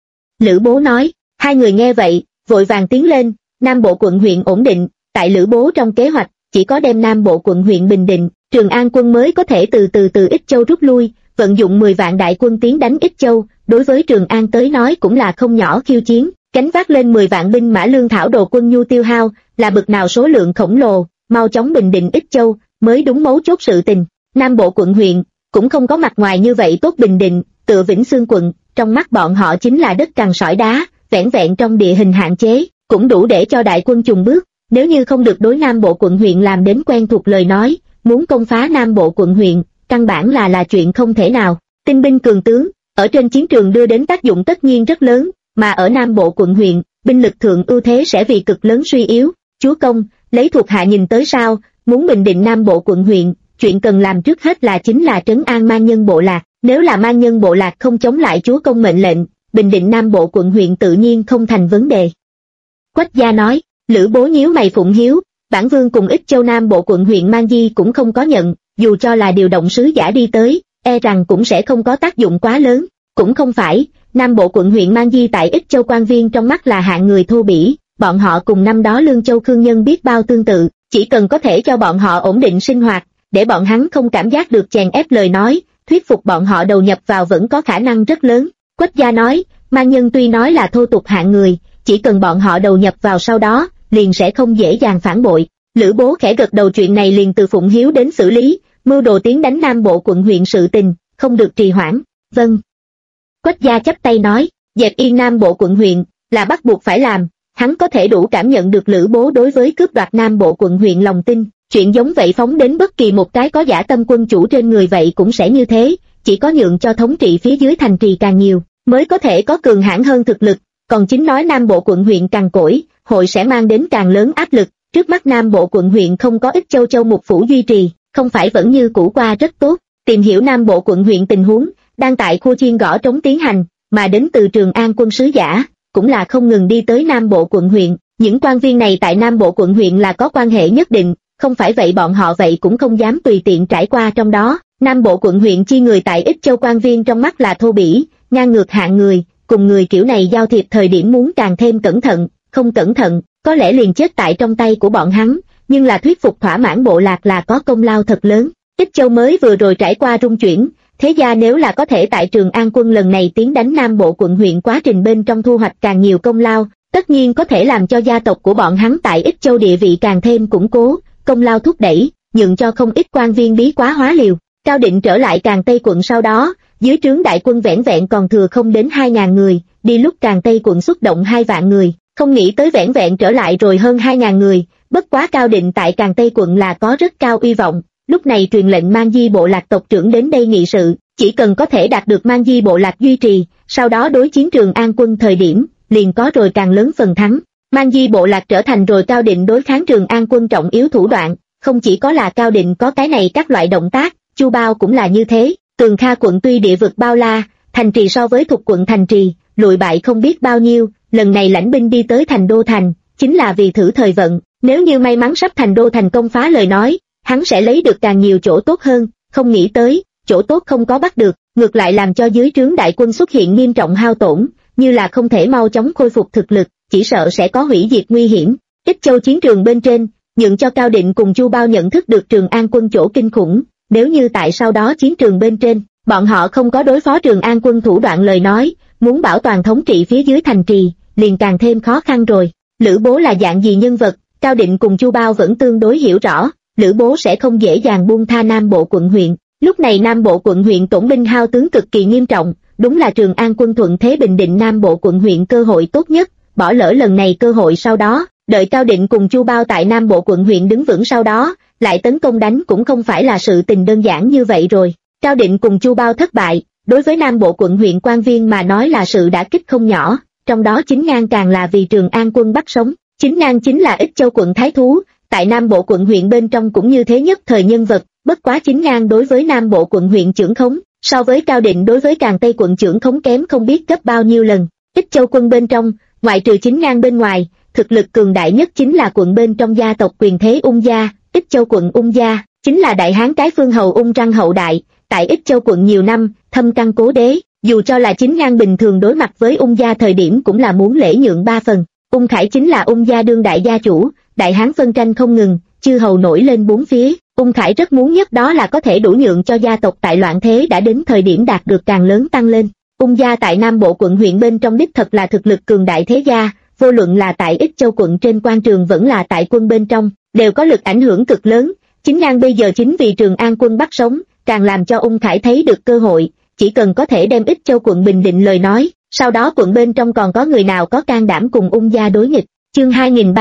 Lữ Bố nói, hai người nghe vậy, vội vàng tiến lên, Nam Bộ quận huyện ổn định, tại Lữ Bố trong kế hoạch, chỉ có đem Nam Bộ quận huyện bình định, Trường An quân mới có thể từ Ích Châu rút lui, vận dụng 10 vạn đại quân tiến đánh Ích Châu, đối với Trường An tới nói cũng là không nhỏ khiêu chiến, gánh vác lên 10 vạn binh mã lương thảo đồ quân nhu tiêu hao, là bực nào số lượng khổng lồ, mau chóng bình định Ích Châu, mới đúng mấu chốt sự tình. Nam Bộ quận huyện, cũng không có mặt ngoài như vậy tốt bình định, tựa Vĩnh Xương quận, trong mắt bọn họ chính là đất cằn sỏi đá, vẻn vẹn trong địa hình hạn chế, cũng đủ để cho đại quân chùng bước, nếu như không được đối Nam Bộ quận huyện làm đến quen thuộc lời nói, muốn công phá Nam Bộ quận huyện, căn bản là chuyện không thể nào. Tinh binh cường tướng, ở trên chiến trường đưa đến tác dụng tất nhiên rất lớn, mà ở Nam Bộ quận huyện, binh lực thượng ưu thế sẽ vì cực lớn suy yếu. Chúa công, lấy thuộc hạ nhìn tới sao, muốn bình định Nam Bộ quận huyện, chuyện cần làm trước hết là chính là trấn an man nhân bộ lạc, nếu là man nhân bộ lạc không chống lại chúa công mệnh lệnh, bình định Nam Bộ quận huyện tự nhiên không thành vấn đề. Quách gia nói, Lữ Bố nhíu mày. Phụng Hiếu, bản vương cùng Ích Châu Nam Bộ quận huyện Mang Di cũng không có nhận, dù cho là điều động sứ giả đi tới, e rằng cũng sẽ không có tác dụng quá lớn, cũng không phải, Nam Bộ quận huyện Mang Di tại Ích Châu quan viên trong mắt là hạng người thô bỉ, bọn họ cùng năm đó Lương Châu Khương Nhân biết bao tương tự, chỉ cần có thể cho bọn họ ổn định sinh hoạt, để bọn hắn không cảm giác được chèn ép lời nói, thuyết phục bọn họ đầu nhập vào vẫn có khả năng rất lớn. Quách gia nói, man nhân tuy nói là thô tục hạng người, chỉ cần bọn họ đầu nhập vào sau đó, liền sẽ không dễ dàng phản bội. Lữ Bố khẽ gật đầu, chuyện này liền từ Phụng Hiếu đến xử lý, mưu đồ tiến đánh Nam Bộ quận huyện sự tình, không được trì hoãn. Vâng. Quách gia chắp tay nói, dẹp yên Nam Bộ quận huyện, là bắt buộc phải làm, hắn có thể đủ cảm nhận được Lữ Bố đối với cướp đoạt Nam Bộ quận huyện lòng tin, chuyện giống vậy phóng đến bất kỳ một cái có dã tâm quân chủ trên người vậy cũng sẽ như thế, chỉ có nhượng cho thống trị phía dưới thành trì càng nhiều, mới có thể có cường hãn hơn thực lực, còn chính nói Nam Bộ quận huyện cằn cỗi, hội sẽ mang đến càng lớn áp lực, trước mắt Nam Bộ quận huyện không có Ích Châu Mục phủ duy trì, không phải vẫn như cũ qua rất tốt, tìm hiểu Nam Bộ quận huyện tình huống, đang tại khu chiên gõ trống tiến hành, mà đến từ Trường An quân sứ giả, cũng là không ngừng đi tới Nam Bộ quận huyện, những quan viên này tại Nam Bộ quận huyện là có quan hệ nhất định, không phải vậy bọn họ vậy cũng không dám tùy tiện trải qua trong đó. Nam Bộ quận huyện chi người tại Ích Châu quan viên trong mắt là thô bỉ, ngang ngược hạng người, cùng người kiểu này giao thiệp thời điểm muốn càng thêm cẩn thận, không cẩn thận, có lẽ liền chết tại trong tay của bọn hắn, nhưng là thuyết phục thỏa mãn bộ lạc là có công lao thật lớn. Ích Châu mới vừa rồi trải qua rung chuyển, thế gia nếu là có thể tại Trường An quân lần này tiến đánh Nam Bộ quận huyện quá trình bên trong thu hoạch càng nhiều công lao, tất nhiên có thể làm cho gia tộc của bọn hắn tại Ích Châu địa vị càng thêm củng cố, công lao thúc đẩy, nhượng cho không ít quan viên bí quá hóa liều. Cao Định trở lại Càn Tây quận sau đó, dưới trướng đại quân vẻn vẹn còn thừa không đến 2.000 người, đi lúc Càn Tây quận xuất động 2 vạn người, không nghĩ tới vẻn vẹn trở lại rồi hơn 2.000 người, bất quá Cao Định tại Càn Tây quận là có rất cao uy vọng, lúc này truyền lệnh Mang Di bộ lạc tộc trưởng đến đây nghị sự, chỉ cần có thể đạt được Mang Di bộ lạc duy trì, sau đó đối chiến Trường An quân thời điểm, liền có rồi càng lớn phần thắng. Mang Di bộ lạc trở thành rồi Cao Định đối kháng Trường An quân trọng yếu thủ đoạn, không chỉ có là Cao Định có cái này các loại động tác, Chu Bao cũng là như thế. Tường Kha quận tuy địa vực bao la, thành trì so với thuộc quận thành trì, lụi bại không biết bao nhiêu, lần này lãnh binh đi tới thành đô thành, chính là vì thử thời vận, nếu như may mắn sắp thành đô thành công phá lời nói, hắn sẽ lấy được càng nhiều chỗ tốt hơn, không nghĩ tới, chỗ tốt không có bắt được, ngược lại làm cho dưới trướng đại quân xuất hiện nghiêm trọng hao tổn, như là không thể mau chóng khôi phục thực lực, chỉ sợ sẽ có hủy diệt nguy hiểm. Ích Châu chiến trường bên trên, nhượng cho Cao Định cùng Chu Bao nhận thức được Trường An quân chỗ kinh khủng, nếu như tại sau đó chiến trường bên trên, bọn họ không có đối phó Trường An quân thủ đoạn lời nói, muốn bảo toàn thống trị phía dưới thành trì, liền càng thêm khó khăn rồi. Lữ Bố là dạng gì nhân vật, Cao Định cùng Chu Bao vẫn tương đối hiểu rõ, Lữ Bố sẽ không dễ dàng buông tha Nam Bộ quận huyện. Lúc này Nam Bộ quận huyện tổn binh hao tướng cực kỳ nghiêm trọng, đúng là Trường An quân thuận thế bình định Nam Bộ quận huyện cơ hội tốt nhất, bỏ lỡ lần này cơ hội sau đó, Đợi Cao Định cùng Chu Bao tại Nam Bộ quận huyện đứng vững sau đó, lại tấn công đánh cũng không phải là sự tình đơn giản như vậy rồi. Cao Định cùng Chu Bao thất bại, đối với Nam Bộ quận huyện quan viên mà nói là sự đả kích không nhỏ, trong đó Chính Ngang càng là vì Trường An quân bắt sống. Chính Ngang chính là Ích Châu quận thái thú, tại Nam Bộ quận huyện bên trong cũng như thế nhất thời nhân vật, bất quá Chính Ngang đối với Nam Bộ quận huyện trưởng khống, so với Cao Định đối với Càn Tây quận trưởng khống kém không biết gấp bao nhiêu lần. Ích Châu quân bên trong, ngoại trừ Chính Ngang bên ngoài, thực lực cường đại nhất chính là quận bên trong gia tộc quyền thế Ung gia. Ích Châu quận Ung gia chính là đại hán cái phương hầu Ung Trăng hậu đại, tại Ích Châu quận nhiều năm, thâm căn cố đế, dù cho là Chính Ngang bình thường đối mặt với Ung gia thời điểm cũng là muốn lễ nhượng 3 phần. Ung Khải chính là Ung gia đương đại gia chủ, đại hán phân tranh không ngừng, chư hầu nổi lên bốn phía, Ung Khải rất muốn nhất đó là có thể đủ nhượng cho gia tộc tại loạn thế đã đến thời điểm đạt được càng lớn tăng lên. Ung gia tại Nam Bộ quận huyện bên trong đích thật là thực lực cường đại thế gia, vô luận là tại Ích Châu quận trên quan trường vẫn là tại quân bên trong, đều có lực ảnh hưởng cực lớn. Chính Ngang bây giờ chính vì Trường An quân bắt sống, càng làm cho Ung Khải thấy được cơ hội, chỉ cần có thể đem Ích Châu quận bình định lời nói, sau đó quận bên trong còn có người nào có can đảm cùng Ung gia đối nghịch. Chương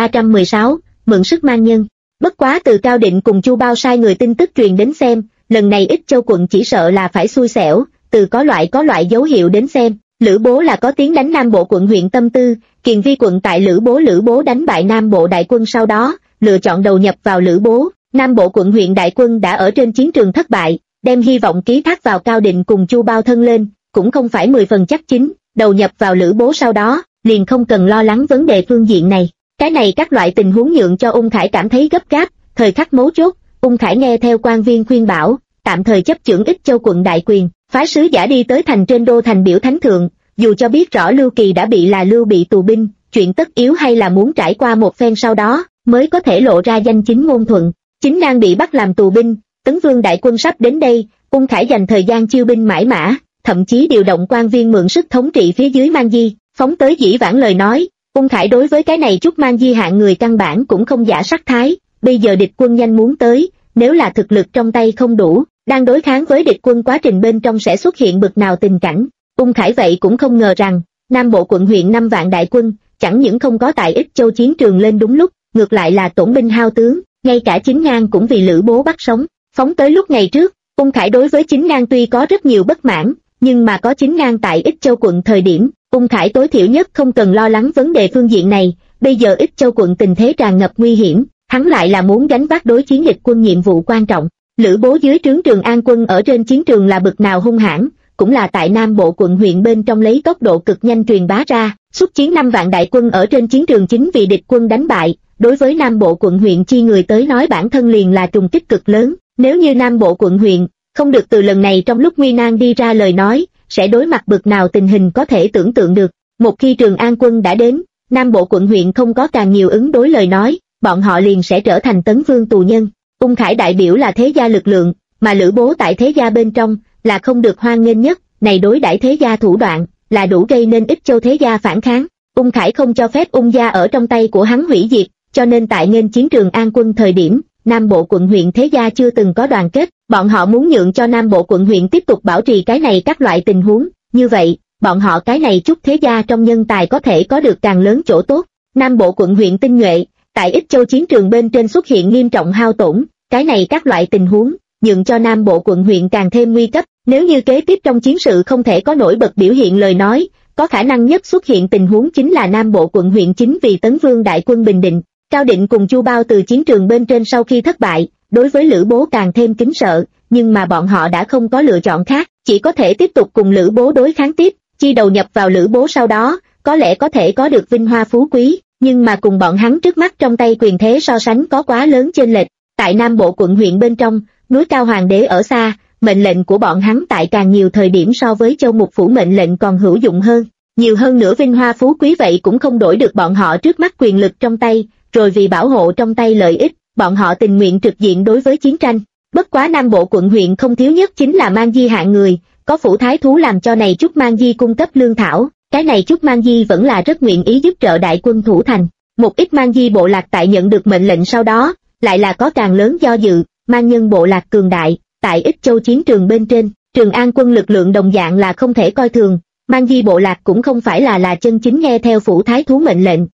2316, mượn sức mang nhân. Bất quá từ Cao Định cùng Chu Bao sai người tin tức truyền đến xem, lần này Ích Châu quận chỉ sợ là phải xui xẻo, từ có loại dấu hiệu đến xem, Lữ Bố là có tiếng đánh Nam Bộ quận huyện tâm tư. Kiền Vi quận tại Lữ Bố đánh bại Nam Bộ đại quân sau đó, lựa chọn đầu nhập vào Lữ Bố. Nam Bộ quận huyện đại quân đã ở trên chiến trường thất bại, đem hy vọng ký thác vào Cao Định cùng Chu Bao thân lên, cũng không phải 10 phần chắc chính, đầu nhập vào Lữ Bố sau đó, liền không cần lo lắng vấn đề phương diện này. Cái này các loại tình huống nhượng cho Ung Khải cảm thấy gấp gáp, thời khắc mấu chốt, Ung Khải nghe theo quan viên khuyên bảo, tạm thời chấp chưởng Ích Châu quận đại quyền, phái sứ giả đi tới thành trên đô thành biểu thánh thượng, dù cho biết rõ Lưu Kỳ đã bị Lưu Bị tù binh, chuyện tất yếu hay là muốn trải qua một phen sau đó, mới có thể lộ ra danh chính ngôn thuận. Chính Ngang bị bắt làm tù binh, Tấn Vương đại quân sắp đến đây, Ung Khải dành thời gian chiêu binh mãi mã, thậm chí điều động quan viên mượn sức thống trị phía dưới Man Di, phóng tới dĩ vãng lời nói. Ung Khải đối với cái này chút Man Di hạng người căn bản cũng không giả sắc thái, bây giờ địch quân nhanh muốn tới, nếu là thực lực trong tay không đủ, đang đối kháng với địch quân quá trình bên trong sẽ xuất hiện bực nào tình cảnh. Ung Khải vậy cũng không ngờ rằng, Nam Bộ quận huyện 5 vạn đại quân, chẳng những không có tại Ích Châu chiến trường lên đúng lúc, ngược lại là tổn binh hao tướng, ngay cả Chính Ngang cũng vì Lữ Bố bắt sống, phóng tới lúc ngày trước. Ung Khải đối với Chính Ngang tuy có rất nhiều bất mãn, nhưng mà có Chính Ngang tại Ích Châu quận thời điểm, Ung Khải tối thiểu nhất không cần lo lắng vấn đề phương diện này. Bây giờ Ích Châu quận tình thế tràn ngập nguy hiểm, hắn lại là muốn gánh vác đối chiến địch quân nhiệm vụ quan trọng. Lữ Bố dưới trướng Trường An quân ở trên chiến trường là bực nào hung hãn, cũng là tại Nam Bộ quận huyện bên trong lấy tốc độ cực nhanh truyền bá ra. Xuất chiến 5 vạn đại quân ở trên chiến trường chính vì địch quân đánh bại, đối với Nam Bộ quận huyện chi người tới nói bản thân liền là trùng kích cực lớn. Nếu như Nam Bộ quận huyện không được từ lần này trong lúc nguy nan đi ra lời nói, sẽ đối mặt bực nào tình hình có thể tưởng tượng được. Một khi Trường An quân đã đến, Nam Bộ quận huyện không có càng nhiều ứng đối lời nói, bọn họ liền sẽ trở thành Tấn Vương tù nhân. Ung Khải đại biểu là thế gia lực lượng, mà Lữ Bố tại thế gia bên trong là không được hoan nghênh nhất, này đối đãi thế gia thủ đoạn là đủ gây nên Ích Châu thế gia phản kháng. Ung Khải không cho phép Ung gia ở trong tay của hắn hủy diệt, cho nên tại nghênh chiến Trường An quân thời điểm, Nam Bộ quận huyện thế gia chưa từng có đoàn kết, bọn họ muốn nhượng cho Nam Bộ quận huyện tiếp tục bảo trì cái này các loại tình huống, như vậy, bọn họ cái này chút thế gia trong nhân tài có thể có được càng lớn chỗ tốt. Nam Bộ quận huyện tinh nhuệ, tại Ích Châu chiến trường bên trên xuất hiện nghiêm trọng hao tổn, cái này các loại tình huống, nhượng cho Nam Bộ quận huyện càng thêm nguy cấp. Nếu như kế tiếp trong chiến sự không thể có nổi bật biểu hiện lời nói, có khả năng nhất xuất hiện tình huống chính là Nam Bộ quận huyện chính vì Tấn Vương đại quân bình định. Cao Định cùng Chu Bao từ chiến trường bên trên sau khi thất bại, đối với Lữ Bố càng thêm kính sợ, nhưng mà bọn họ đã không có lựa chọn khác, chỉ có thể tiếp tục cùng Lữ Bố đối kháng tiếp, chi đầu nhập vào Lữ Bố sau đó, có lẽ có thể có được vinh hoa phú quý, nhưng mà cùng bọn hắn trước mắt trong tay quyền thế so sánh có quá lớn chênh lệch. Tại Nam Bộ quận huyện bên trong, núi cao hoàng đế ở xa, mệnh lệnh của bọn hắn tại càng nhiều thời điểm so với Châu Mục Phủ mệnh lệnh còn hữu dụng hơn. Nhiều hơn nữa vinh hoa phú quý vậy cũng không đổi được bọn họ trước mắt quyền lực trong tay, rồi vì bảo hộ trong tay lợi ích, bọn họ tình nguyện trực diện đối với chiến tranh. Bất quá Nam Bộ quận huyện không thiếu nhất chính là Man Di hạng người, có phủ thái thú làm cho này chút Man Di cung cấp lương thảo, cái này chút Man Di vẫn là rất nguyện ý giúp trợ đại quân thủ thành. Một ít Man Di bộ lạc tại nhận được mệnh lệnh sau đó, lại là có càng lớn do dự. Man nhân bộ lạc cường đại, tại Ích Châu chiến trường bên trên, Trường An quân lực lượng đồng dạng là không thể coi thường. Man Di bộ lạc cũng không phải là chân chính nghe theo phủ thái thú mệnh lệnh,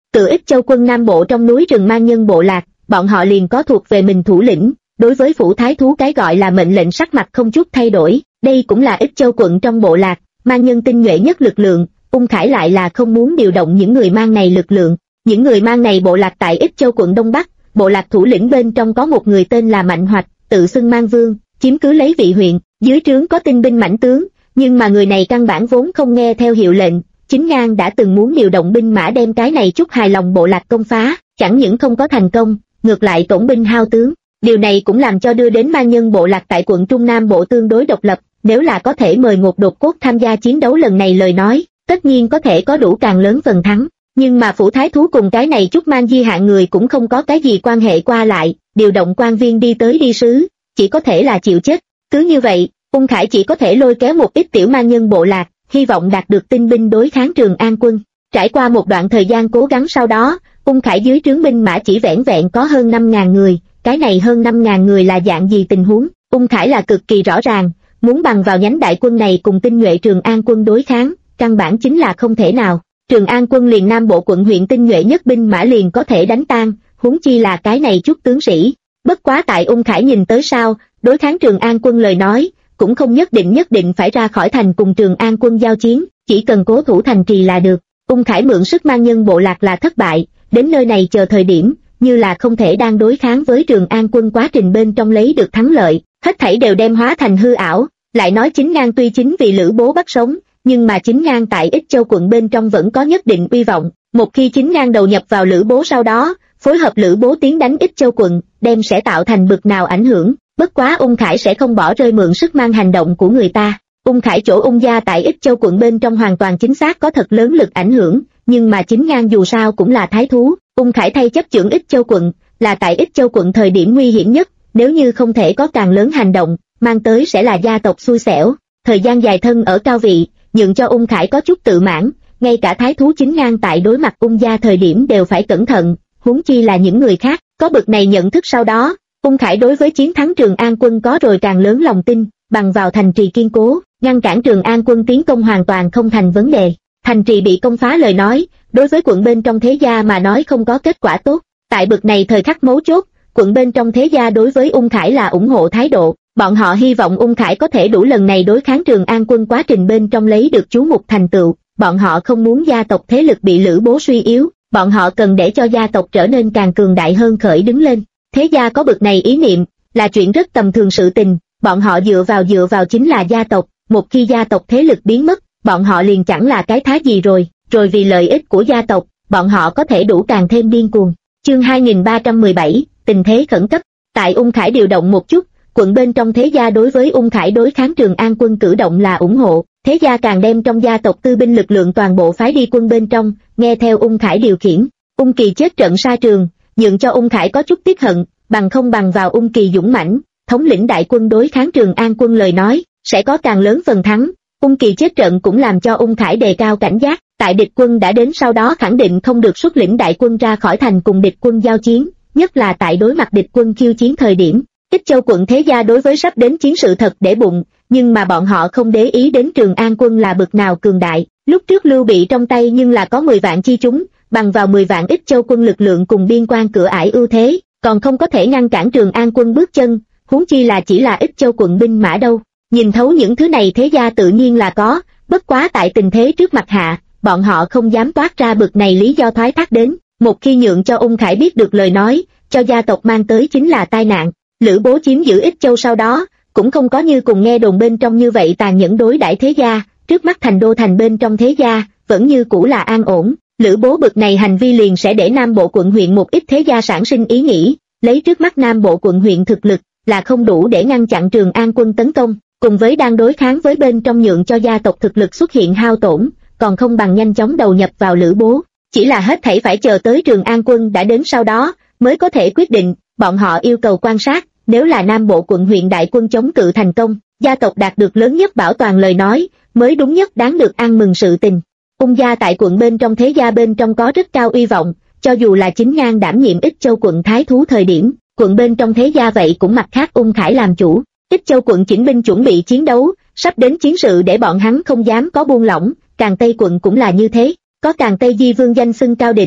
Cự Ích Châu quân Nam Bộ trong núi rừng Man Nhân bộ lạc, bọn họ liền có thuộc về mình thủ lĩnh, đối với phủ thái thú cái gọi là mệnh lệnh sắc mặt không chút thay đổi, đây cũng là Ích Châu quận trong bộ lạc, Man Nhân tinh nhuệ nhất lực lượng, Ung Khải lại là không muốn điều động những người mang này lực lượng. Những người mang này bộ lạc tại Ích Châu quận Đông Bắc, bộ lạc thủ lĩnh bên trong có một người tên là Mạnh Hoạch, tự xưng Man Vương, chiếm cứ lấy vị huyện, dưới trướng có tinh binh mãnh tướng, nhưng mà người này căn bản vốn không nghe theo hiệu lệnh. Chính Ngang đã từng muốn điều động binh mã đem cái này chút hài lòng bộ lạc công phá, chẳng những không có thành công, ngược lại tổn binh hao tướng. Điều này cũng làm cho đưa đến Man Nhân bộ lạc tại quận Trung Nam Bộ tương đối độc lập, nếu là có thể mời Ngột Đột Cốt tham gia chiến đấu lần này lời nói, tất nhiên có thể có đủ càng lớn phần thắng. Nhưng mà phủ thái thú cùng cái này chút Man Di hạng người cũng không có cái gì quan hệ qua lại, điều động quan viên đi tới đi sứ, chỉ có thể là chịu chết. Cứ như vậy, Ung Khải chỉ có thể lôi kéo một ít tiểu Man Nhân bộ lạc, hy vọng đạt được tinh binh đối kháng Trường An quân. Trải qua một đoạn thời gian cố gắng sau đó, Ung Khải dưới trướng binh mã chỉ vẻn vẹn có hơn 5.000 người, cái này hơn 5.000 người là dạng gì tình huống, Ung Khải là cực kỳ rõ ràng, muốn bằng vào nhánh đại quân này cùng tinh nhuệ Trường An quân đối kháng, căn bản chính là không thể nào. Trường An quân liền Nam Bộ quận huyện tinh nhuệ nhất binh mã liền có thể đánh tan, huống chi là cái này chút tướng sĩ. Bất quá tại Ung Khải nhìn tới sao, đối kháng Trường An quân lời nói, cũng không nhất định phải ra khỏi thành cùng Trường An quân giao chiến, chỉ cần cố thủ thành trì là được. Ung Khải mượn sức Man Nhân bộ lạc là thất bại, đến nơi này chờ thời điểm, như là không thể đang đối kháng với Trường An quân quá trình bên trong lấy được thắng lợi, hết thảy đều đem hóa thành hư ảo. Lại nói Chính Ngang tuy chính vì Lữ Bố bắt sống, nhưng mà Chính Ngang tại Ích Châu quận bên trong vẫn có nhất định uy vọng. Một khi Chính Ngang đầu nhập vào Lữ Bố sau đó, phối hợp Lữ Bố tiến đánh Ích Châu quận, đem sẽ tạo thành bực nào ảnh hưởng. Bất quá Ung Khải sẽ không bỏ rơi mượn sức mang hành động của người ta. Ung Khải chỗ Ung gia tại Ích Châu quận bên trong hoàn toàn chính xác có thật lớn lực ảnh hưởng, nhưng mà Chính Ngang dù sao cũng là thái thú. Ung Khải thay chấp chưởng Ích Châu quận, là tại Ích Châu quận thời điểm nguy hiểm nhất, nếu như không thể có càng lớn hành động, mang tới sẽ là gia tộc xui xẻo. Thời gian dài thân ở cao vị, nhượng cho Ung Khải có chút tự mãn, ngay cả thái thú Chính Ngang tại đối mặt Ung gia thời điểm đều phải cẩn thận, huống chi là những người khác. Có bực này nhận thức sau đó, Ung Khải đối với chiến thắng Trường An quân có rồi càng lớn lòng tin, bằng vào thành trì kiên cố, ngăn cản Trường An quân tiến công hoàn toàn không thành vấn đề. Thành trì bị công phá lời nói, đối với quận bên trong thế gia mà nói không có kết quả tốt. Tại bực này thời khắc mấu chốt, quận bên trong thế gia đối với Ung Khải là ủng hộ thái độ, bọn họ hy vọng Ung Khải có thể đủ lần này đối kháng Trường An quân quá trình bên trong lấy được chú mục thành tựu, bọn họ không muốn gia tộc thế lực bị Lữ Bố suy yếu, bọn họ cần để cho gia tộc trở nên càng cường đại hơn khởi đứng lên. Thế gia có bực này ý niệm, là chuyện rất tầm thường sự tình, bọn họ dựa vào chính là gia tộc, một khi gia tộc thế lực biến mất, bọn họ liền chẳng là cái thá gì rồi vì lợi ích của gia tộc, bọn họ có thể đủ càng thêm điên cuồng. Chương 2317, tình thế khẩn cấp. Tại Ung Khải điều động một chút, quận bên trong thế gia đối với Ung Khải đối kháng Trường An quân cử động là ủng hộ, thế gia càng đem trong gia tộc tư binh lực lượng toàn bộ phái đi quân bên trong, nghe theo Ung Khải điều khiển. Ung Kỳ chết trận sa trường, nhượng cho Ung Khải có chút tiếc hận, bằng không bằng vào Ung Kỳ dũng mãnh, thống lĩnh đại quân đối kháng Trường An quân lời nói, sẽ có càng lớn phần thắng. Ung Kỳ chết trận cũng làm cho Ung Khải đề cao cảnh giác, tại địch quân đã đến sau đó khẳng định không được xuất lĩnh đại quân ra khỏi thành cùng địch quân giao chiến, nhất là tại đối mặt địch quân khiêu chiến thời điểm. Ích Châu quận thế gia đối với sắp đến chiến sự thật để bụng, nhưng mà bọn họ không để ý đến Trường An quân là bực nào cường đại. Lúc trước Lưu Bị trong tay nhưng là có 10 vạn chi chúng, bằng vào 10 vạn Ích Châu quân lực lượng cùng biên quan cửa ải ưu thế, còn không có thể ngăn cản Trường An quân bước chân, huống chi là chỉ là Ích Châu quận binh mã đâu. Nhìn thấu những thứ này thế gia tự nhiên là có, bất quá tại tình thế trước mặt hạ, bọn họ không dám toát ra bực này lý do thoái thác đến, một khi nhượng cho Ung Khải biết được lời nói, cho gia tộc mang tới chính là tai nạn. Lữ Bố chiếm giữ Ích Châu sau đó, cũng không có như cùng nghe đồn bên trong như vậy tàn nhẫn đối đãi thế gia, trước mắt thành đô thành bên trong thế gia, vẫn như cũ là an ổn. Lữ Bố bực này hành vi liền sẽ để Nam Bộ quận huyện một ít thế gia sản sinh ý nghĩ, lấy trước mắt Nam Bộ quận huyện thực lực, là không đủ để ngăn chặn Trường An quân tấn công, cùng với đang đối kháng với bên trong nhượng cho gia tộc thực lực xuất hiện hao tổn, còn không bằng nhanh chóng đầu nhập vào Lữ Bố. Chỉ là hết thảy phải chờ tới Trường An quân đã đến sau đó, mới có thể quyết định, bọn họ yêu cầu quan sát, nếu là Nam Bộ quận huyện đại quân chống cự thành công, gia tộc đạt được lớn nhất bảo toàn lời nói, mới đúng nhất đáng được ăn mừng sự tình. Ung gia tại quận bên trong thế gia bên trong có rất cao uy vọng, cho dù là Chính Ngang đảm nhiệm Ích Châu quận thái thú thời điểm, quận bên trong thế gia vậy cũng mặt khác Ung Khải làm chủ. Ích Châu quận chỉnh binh chuẩn bị chiến đấu, sắp đến chiến sự để bọn hắn không dám có buông lỏng, Càn Tây quận cũng là như thế, có Càn Tây Di Vương danh xưng Cao Định,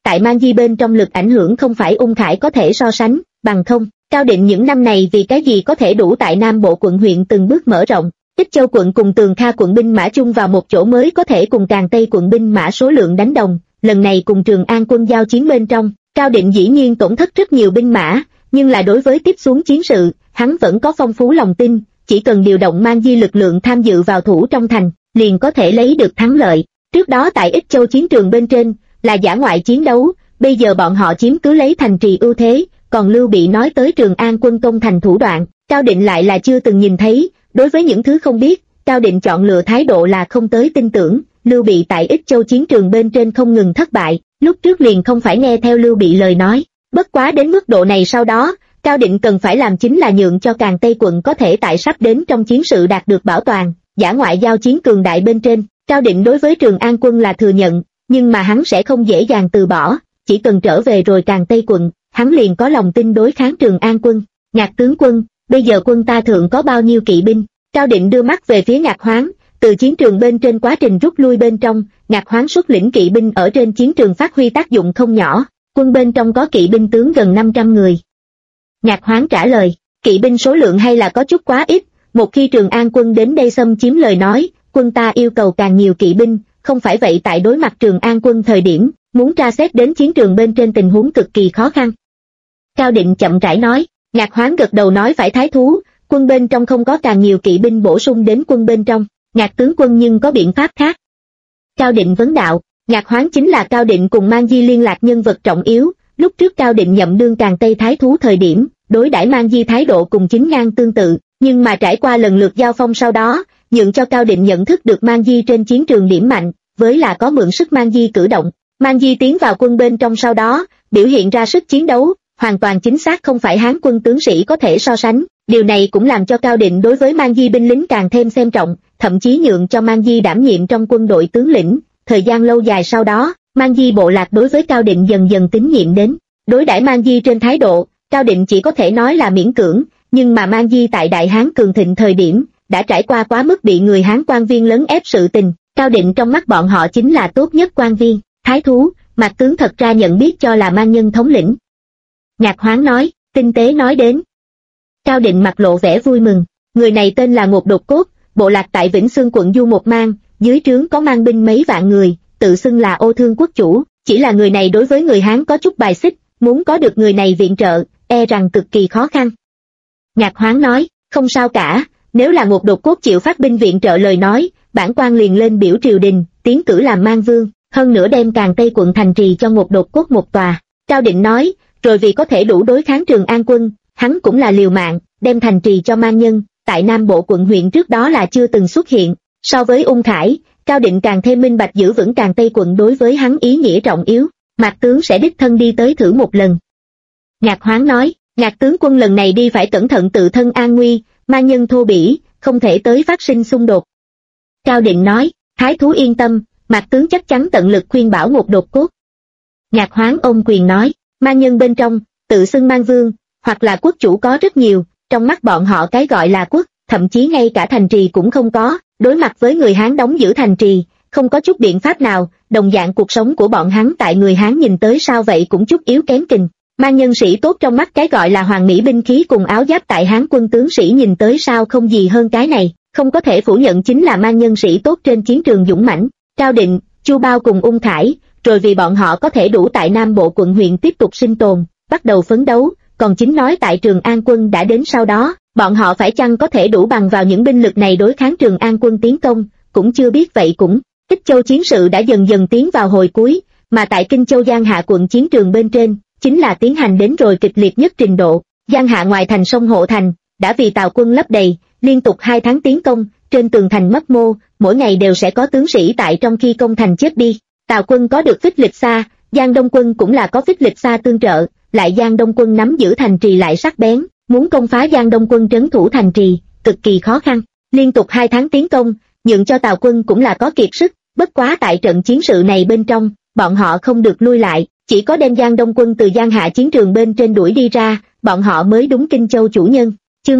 tại Mang Di bên trong lực ảnh hưởng không phải Ung Khải có thể so sánh, bằng không, Cao Định những năm này vì cái gì có thể đủ tại Nam Bộ quận huyện từng bước mở rộng, Ích Châu quận cùng Tường Kha quận binh mã chung vào một chỗ mới có thể cùng Càn Tây quận binh mã số lượng đánh đồng, lần này cùng Trường An quân giao chiến bên trong, Cao Định dĩ nhiên tổn thất rất nhiều binh mã, nhưng là đối với tiếp xuống chiến sự, hắn vẫn có phong phú lòng tin, chỉ cần điều động Mang Di lực lượng tham dự vào thủ trong thành, liền có thể lấy được thắng lợi. Trước đó tại Ích Châu chiến trường bên trên, là dã ngoại chiến đấu, bây giờ bọn họ chiếm cứ lấy thành trì ưu thế, còn Lưu Bị nói tới Trường An quân công thành thủ đoạn, Cao Định lại là chưa từng nhìn thấy, đối với những thứ không biết, Cao Định chọn lựa thái độ là không tới tin tưởng, Lưu Bị tại Ích Châu chiến trường bên trên không ngừng thất bại, lúc trước liền không phải nghe theo Lưu Bị lời nói, bất quá đến mức độ này sau đó, Cao Định cần phải làm chính là nhượng cho Càn Tây quận có thể tại sắp đến trong chiến sự đạt được bảo toàn, dã ngoại giao chiến cường đại bên trên, Cao Định đối với Trường An quân là thừa nhận, nhưng mà hắn sẽ không dễ dàng từ bỏ, chỉ cần trở về rồi Càn Tây quận, hắn liền có lòng tin đối kháng Trường An quân. Ngạc tướng quân, bây giờ quân ta thượng có bao nhiêu kỵ binh? Cao Định đưa mắt về phía Ngạc Hoáng, từ chiến trường bên trên quá trình rút lui bên trong, Ngạc Hoáng xuất lĩnh kỵ binh ở trên chiến trường phát huy tác dụng không nhỏ, quân bên trong có kỵ binh tướng gần 500 người. Ngạc Hoáng trả lời, kỵ binh số lượng hay là có chút quá ít, một khi Trường An quân đến đây xâm chiếm lời nói, quân ta yêu cầu càng nhiều kỵ binh, không phải vậy tại đối mặt Trường An quân thời điểm, muốn tra xét đến chiến trường bên trên tình huống cực kỳ khó khăn. Cao Định chậm rãi nói, Ngạc Hoáng gật đầu nói phải thái thú, quân bên trong không có càng nhiều kỵ binh bổ sung đến quân bên trong, Ngạc tướng quân nhưng có biện pháp khác. Cao Định vấn đạo, Ngạc Hoáng chính là Cao Định cùng Mang Di liên lạc nhân vật trọng yếu, lúc trước Cao Định nhậm đương Càn Tây thái thú thời điểm, đối đãi Mang Di thái độ cùng Chính Ngang tương tự, nhưng mà trải qua lần lượt giao phong sau đó, nhượng cho Cao Định nhận thức được Mang Di trên chiến trường điểm mạnh, với là có mượn sức Mang Di cử động. Mang Di tiến vào quân bên trong sau đó, biểu hiện ra sức chiến đấu, hoàn toàn chính xác không phải Hán quân tướng sĩ có thể so sánh, điều này cũng làm cho Cao Định đối với Mang Di binh lính càng thêm xem trọng, thậm chí nhượng cho Mang Di đảm nhiệm trong quân đội tướng lĩnh, thời gian lâu dài sau đó, Mang Di bộ lạc đối với Cao Định dần dần tín nhiệm đến, đối đãi Mang Di trên thái độ, Cao Định chỉ có thể nói là miễn cưỡng, nhưng mà Mang Di tại Đại Hán cường thịnh thời điểm, đã trải qua quá mức bị người Hán quan viên lấn ép sự tình, Cao Định trong mắt bọn họ chính là tốt nhất quan viên, thái thú, Mạc tướng thật ra nhận biết cho là Mang nhân thống lĩnh. Ngạc Hoáng nói, tinh tế nói đến. Cao Định mặt lộ vẻ vui mừng, người này tên là Ngột Đột Cốt, bộ lạc tại Vĩnh Xương quận Du Một Mang, dưới trướng có mang binh mấy vạn người, tự xưng là Ô Thương quốc chủ, chỉ là người này đối với người Hán có chút bài xích, muốn có được người này viện trợ, e rằng cực kỳ khó khăn. Ngạc Hoáng nói, không sao cả, nếu là Ngột Đột Cốt chịu phát binh viện trợ lời nói, bản quan liền lên biểu triều đình, tiến cử làm mang vương, hơn nữa đem Càn Tây quận thành trì cho Ngột Đột Cốt một tòa. Cao Định nói, rồi vì có thể đủ đối kháng Trường An quân, hắn cũng là liều mạng, đem thành trì cho mang nhân, tại Nam Bộ quận huyện trước đó là chưa từng xuất hiện. So với Ung Khải, Cao Định càng thêm minh bạch giữ vững Càn Tây quận đối với hắn ý nghĩa trọng yếu, Mạc tướng sẽ đích thân đi tới thử một lần. Ngạc Hoáng nói, Ngạc tướng quân lần này đi phải cẩn thận tự thân an nguy, mang nhân thô bỉ, không thể tới phát sinh xung đột. Cao Định nói, thái thú yên tâm, Mạc tướng chắc chắn tận lực khuyên bảo Ngột Đột Cốt. Ngạc Hoáng ôm quyền nói, mang nhân bên trong, tự xưng mang vương, hoặc là quốc chủ có rất nhiều, trong mắt bọn họ cái gọi là quốc, thậm chí ngay cả thành trì cũng không có, đối mặt với người Hán đóng giữ thành trì, không có chút biện pháp nào, đồng dạng cuộc sống của bọn hắn tại người Hán nhìn tới sao vậy cũng chút yếu kém kình. Mang nhân sĩ tốt trong mắt cái gọi là hoàng mỹ binh khí cùng áo giáp tại Hán quân tướng sĩ nhìn tới sao không gì hơn cái này, không có thể phủ nhận chính là mang nhân sĩ tốt trên chiến trường dũng mãnh. Cao Định, Chu Bao cùng Ung Khải, rồi vì bọn họ có thể đủ tại Nam Bộ quận huyện tiếp tục sinh tồn, bắt đầu phấn đấu, còn chính nói tại Trường An quân đã đến sau đó, bọn họ phải chăng có thể đủ bằng vào những binh lực này đối kháng Trường An quân tiến công, cũng chưa biết vậy cũng. Ích Châu chiến sự đã dần dần tiến vào hồi cuối, mà tại Kinh Châu Giang Hạ quận chiến trường bên trên, chính là tiến hành đến rồi kịch liệt nhất trình độ. Giang Hạ ngoài thành sông Hộ Thành, đã vì Tào quân lấp đầy, liên tục 2 tháng tiến công, trên tường thành mấp mô, mỗi ngày đều sẽ có tướng sĩ tại trong khi công thành chết đi. Tào quân có được Phích Lịch Xa, Giang Đông quân cũng là có Phích Lịch Xa tương trợ, lại Giang Đông quân nắm giữ thành trì lại sắc bén, muốn công phá Giang Đông quân trấn thủ thành trì, cực kỳ khó khăn. Liên tục 2 tháng tiến công, nhượng cho Tào quân cũng là có kiệt sức, bất quá tại trận chiến sự này bên trong, bọn họ không được lui lại, chỉ có đem Giang Đông quân từ Giang Hạ chiến trường bên trên đuổi đi ra, bọn họ mới đúng Kinh Châu chủ nhân. Chương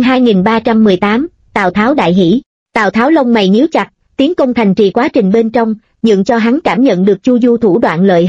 2318, Tào Tháo đại hỷ. Tào Tháo lông mày nhíu chặt, tiến công thành trì quá trình bên trong, nhượng cho hắn cảm nhận được Chu Du thủ đoạn lợi hại,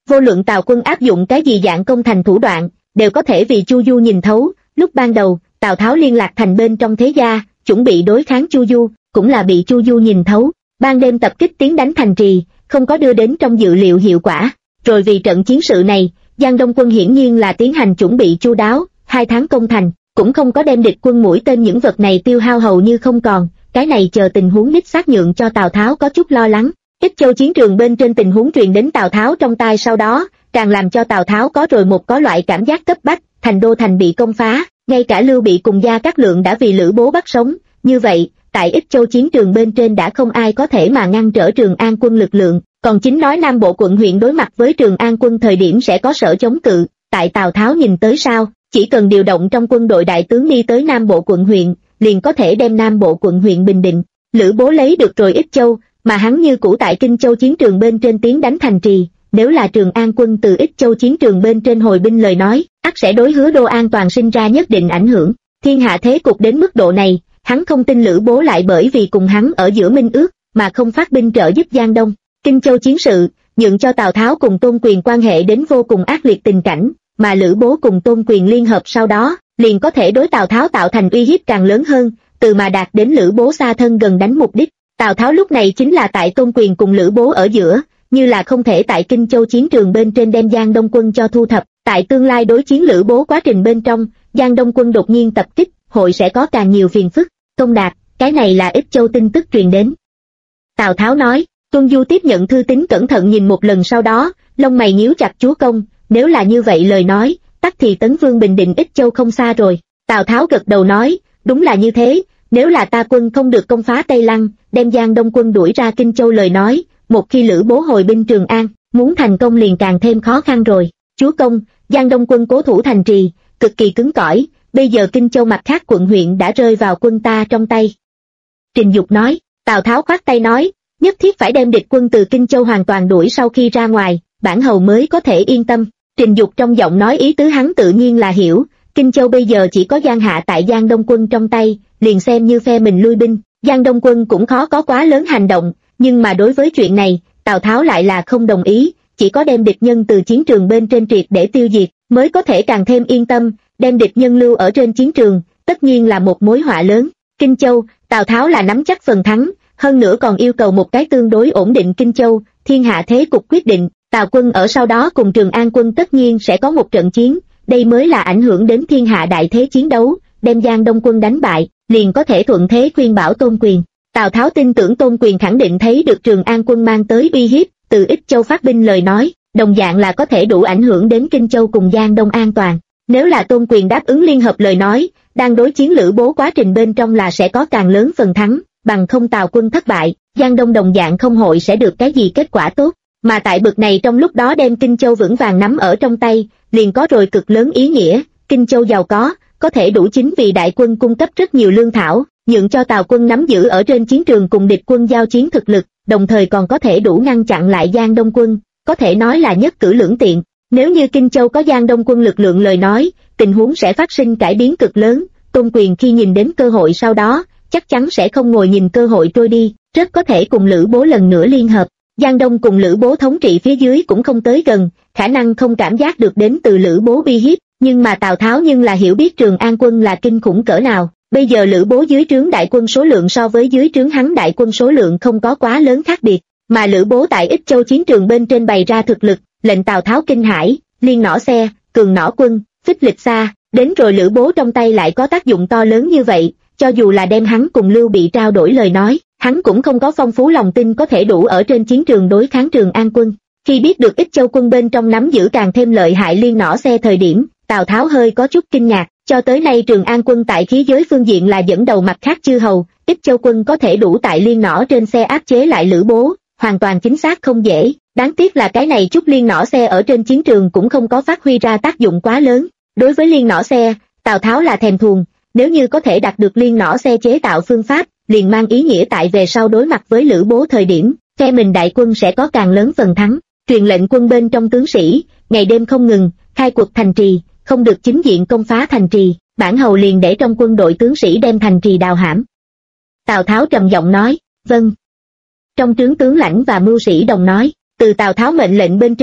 Vô luận Tào quân áp dụng cái gì dạng công thành thủ đoạn, đều có thể vì Chu Du nhìn thấu. Lúc ban đầu, Tào Tháo liên lạc thành bên trong thế gia, chuẩn bị đối kháng Chu Du, cũng là bị Chu Du nhìn thấu. Ban đêm tập kích tiến đánh thành trì, không có đưa đến trong dự liệu hiệu quả. Rồi vì trận chiến sự này, Giang Đông quân hiển nhiên là tiến hành chuẩn bị chu đáo, 2 tháng công thành, cũng không có đem địch quân mũi tên những vật này tiêu hao hầu như không còn. Cái này chờ tình huống đích xác nhượng cho Tào Tháo có chút lo lắng. Ích Châu chiến trường bên trên tình huống truyền đến Tào Tháo trong tai sau đó, càng làm cho Tào Tháo có loại cảm giác cấp bách. Thành Đô thành bị công phá, ngay cả Lưu Bị cùng Gia Cát Lượng đã vì Lữ Bố bắt sống. Như vậy, tại Ích Châu chiến trường bên trên đã không ai có thể mà ngăn trở Trường An quân lực lượng, còn chính nói Nam Bộ quận huyện đối mặt với Trường An quân thời điểm sẽ có sở chống cự. Tại Tào Tháo nhìn tới sao, chỉ cần điều động trong quân đội đại tướng đi tới Nam Bộ quận huyện, liền có thể đem Nam Bộ quận huyện bình định. Lữ Bố lấy được rồi Ích Châu, mà hắn như cũ tại Kinh Châu chiến trường bên trên tiến đánh thành trì. Nếu là Trường An quân từ Ích Châu chiến trường bên trên hồi binh lời nói, ắt sẽ đối Hứa Đô an toàn sinh ra nhất định ảnh hưởng. Thiên hạ thế cục đến mức độ này, hắn không tin Lữ Bố lại bởi vì cùng hắn ở giữa minh ước mà không phát binh trợ giúp Giang Đông. Kinh Châu chiến sự, nhượng cho Tào Tháo cùng Tôn Quyền quan hệ đến vô cùng ác liệt tình cảnh, mà Lữ Bố cùng Tôn Quyền liên hợp sau đó, liền có thể đối Tào Tháo tạo thành uy hiếp càng lớn hơn, từ mà đạt đến Lữ Bố xa thân gần đánh mục đích. Tào Tháo lúc này chính là tại Tôn Quyền cùng Lữ Bố ở giữa, như là không thể tại Kinh Châu chiến trường bên trên đem Giang Đông quân cho thu thập. Tại tương lai đối chiến Lữ Bố quá trình bên trong, Giang Đông quân đột nhiên tập kích, hội sẽ có càng nhiều phiền phức. Công đạt, cái này là Ích Châu tin tức truyền đến. Tào Tháo nói. Tuân Du tiếp nhận thư tín cẩn thận nhìn một lần sau đó, lông mày nhíu chặt. Chúa công, nếu là như vậy lời nói, tắc thì Tấn Vương bình định Ích Châu không xa rồi. Tào Tháo gật đầu nói, đúng là như thế, nếu là ta quân không được công phá Tây Lăng, đem Giang Đông quân đuổi ra Kinh Châu lời nói, một khi Lữ Bố hồi binh Trường An, muốn thành công liền càng thêm khó khăn rồi. Chúa công, Giang Đông quân cố thủ thành trì, cực kỳ cứng cỏi, bây giờ Kinh Châu mặt khác quận huyện đã rơi vào quân ta trong tay. Trình Dục nói. Tào Tháo khoát tay nói, nhất thiết phải đem địch quân từ Kinh Châu hoàn toàn đuổi sau khi ra ngoài, bản hầu mới có thể yên tâm. Trình Dục trong giọng nói ý tứ hắn tự nhiên là hiểu, Kinh Châu bây giờ chỉ có Giang Hạ tại Giang Đông quân trong tay, liền xem như phe mình lui binh, Giang Đông quân cũng khó có quá lớn hành động, nhưng mà đối với chuyện này, Tào Tháo lại là không đồng ý, chỉ có đem địch nhân từ chiến trường bên trên triệt để tiêu diệt, mới có thể càng thêm yên tâm, đem địch nhân lưu ở trên chiến trường, tất nhiên là một mối họa lớn. Kinh Châu, Tào Tháo là nắm chắc phần thắng, hơn nữa còn yêu cầu một cái tương đối ổn định Kinh Châu. Thiên hạ thế cục quyết định, Tào quân ở sau đó cùng Trường An quân tất nhiên sẽ có một trận chiến, đây mới là ảnh hưởng đến thiên hạ đại thế chiến đấu, đem Giang Đông quân đánh bại, liền có thể thuận thế khuyên bảo Tôn Quyền. Tào Tháo tin tưởng Tôn Quyền khẳng định thấy được Trường An quân mang tới uy hiếp, từ Ích Châu phát binh lời nói, đồng dạng là có thể đủ ảnh hưởng đến Kinh Châu cùng Giang Đông an toàn. Nếu là Tôn Quyền đáp ứng liên hợp lời nói, đang đối chiến Lữ Bố quá trình bên trong là sẽ có càng lớn phần thắng, bằng không Tào quân thất bại, Giang Đông đồng dạng không hội sẽ được cái gì kết quả tốt, mà tại bực này trong lúc đó đem Kinh Châu vững vàng nắm ở trong tay, liền có rồi cực lớn ý nghĩa. Kinh Châu giàu có thể đủ chính vì đại quân cung cấp rất nhiều lương thảo, nhượng cho Tào quân nắm giữ ở trên chiến trường cùng địch quân giao chiến thực lực, đồng thời còn có thể đủ ngăn chặn lại Giang Đông quân, có thể nói là nhất cử lưỡng tiện. Nếu như Kinh Châu có Giang Đông quân lực lượng lời nói, tình huống sẽ phát sinh cải biến cực lớn. Tôn Quyền khi nhìn đến cơ hội sau đó, chắc chắn sẽ không ngồi nhìn cơ hội trôi đi, rất có thể cùng Lữ Bố lần nữa liên hợp. Giang Đông cùng Lữ Bố thống trị phía dưới cũng không tới gần, khả năng không cảm giác được đến từ Lữ Bố uy hiếp, nhưng mà Tào Tháo nhưng là hiểu biết Trường An quân là kinh khủng cỡ nào. Bây giờ Lữ Bố dưới trướng đại quân số lượng so với dưới trướng hắn đại quân số lượng không có quá lớn khác biệt, mà Lữ Bố tại Ích Châu chiến trường bên trên bày ra thực lực, lệnh Tào Tháo kinh hãi. Liên nỏ xe, cường nỏ quân, phích lịch xa, đến rồi Lữ Bố trong tay lại có tác dụng to lớn như vậy, cho dù là đem hắn cùng Lưu Bị trao đổi lời nói, hắn cũng không có phong phú lòng tin có thể đủ ở trên chiến trường đối kháng Trường An quân. Khi biết được Ích Châu quân bên trong nắm giữ càng thêm lợi hại liên nỏ xe thời điểm, Tào Tháo hơi có chút kinh ngạc, cho tới nay Trường An quân tại khí giới phương diện là dẫn đầu mặt khác chư hầu, Ích Châu quân có thể đủ tại liên nỏ trên xe áp chế lại Lữ Bố, hoàn toàn chính xác không dễ. Đáng tiếc là cái này chút liên nỏ xe ở trên chiến trường cũng không có phát huy ra tác dụng quá lớn. Đối với liên nỏ xe, Tào Tháo là thèm thuồng, nếu như có thể đạt được liên nỏ xe chế tạo phương pháp, liền mang ý nghĩa tại về sau đối mặt với Lữ Bố thời điểm, phe mình đại quân sẽ có càng lớn phần thắng. Truyền lệnh quân bên trong tướng sĩ, ngày đêm không ngừng, khai cuộc thành trì, không được chính diện công phá thành trì, bản hầu liền để trong quân đội tướng sĩ đem thành trì đào hãm. Tào Tháo trầm giọng nói, vâng. Trong trướng tướng lãnh và mưu sĩ đồng nói, từ Tào Tháo mệnh lệnh bên trên,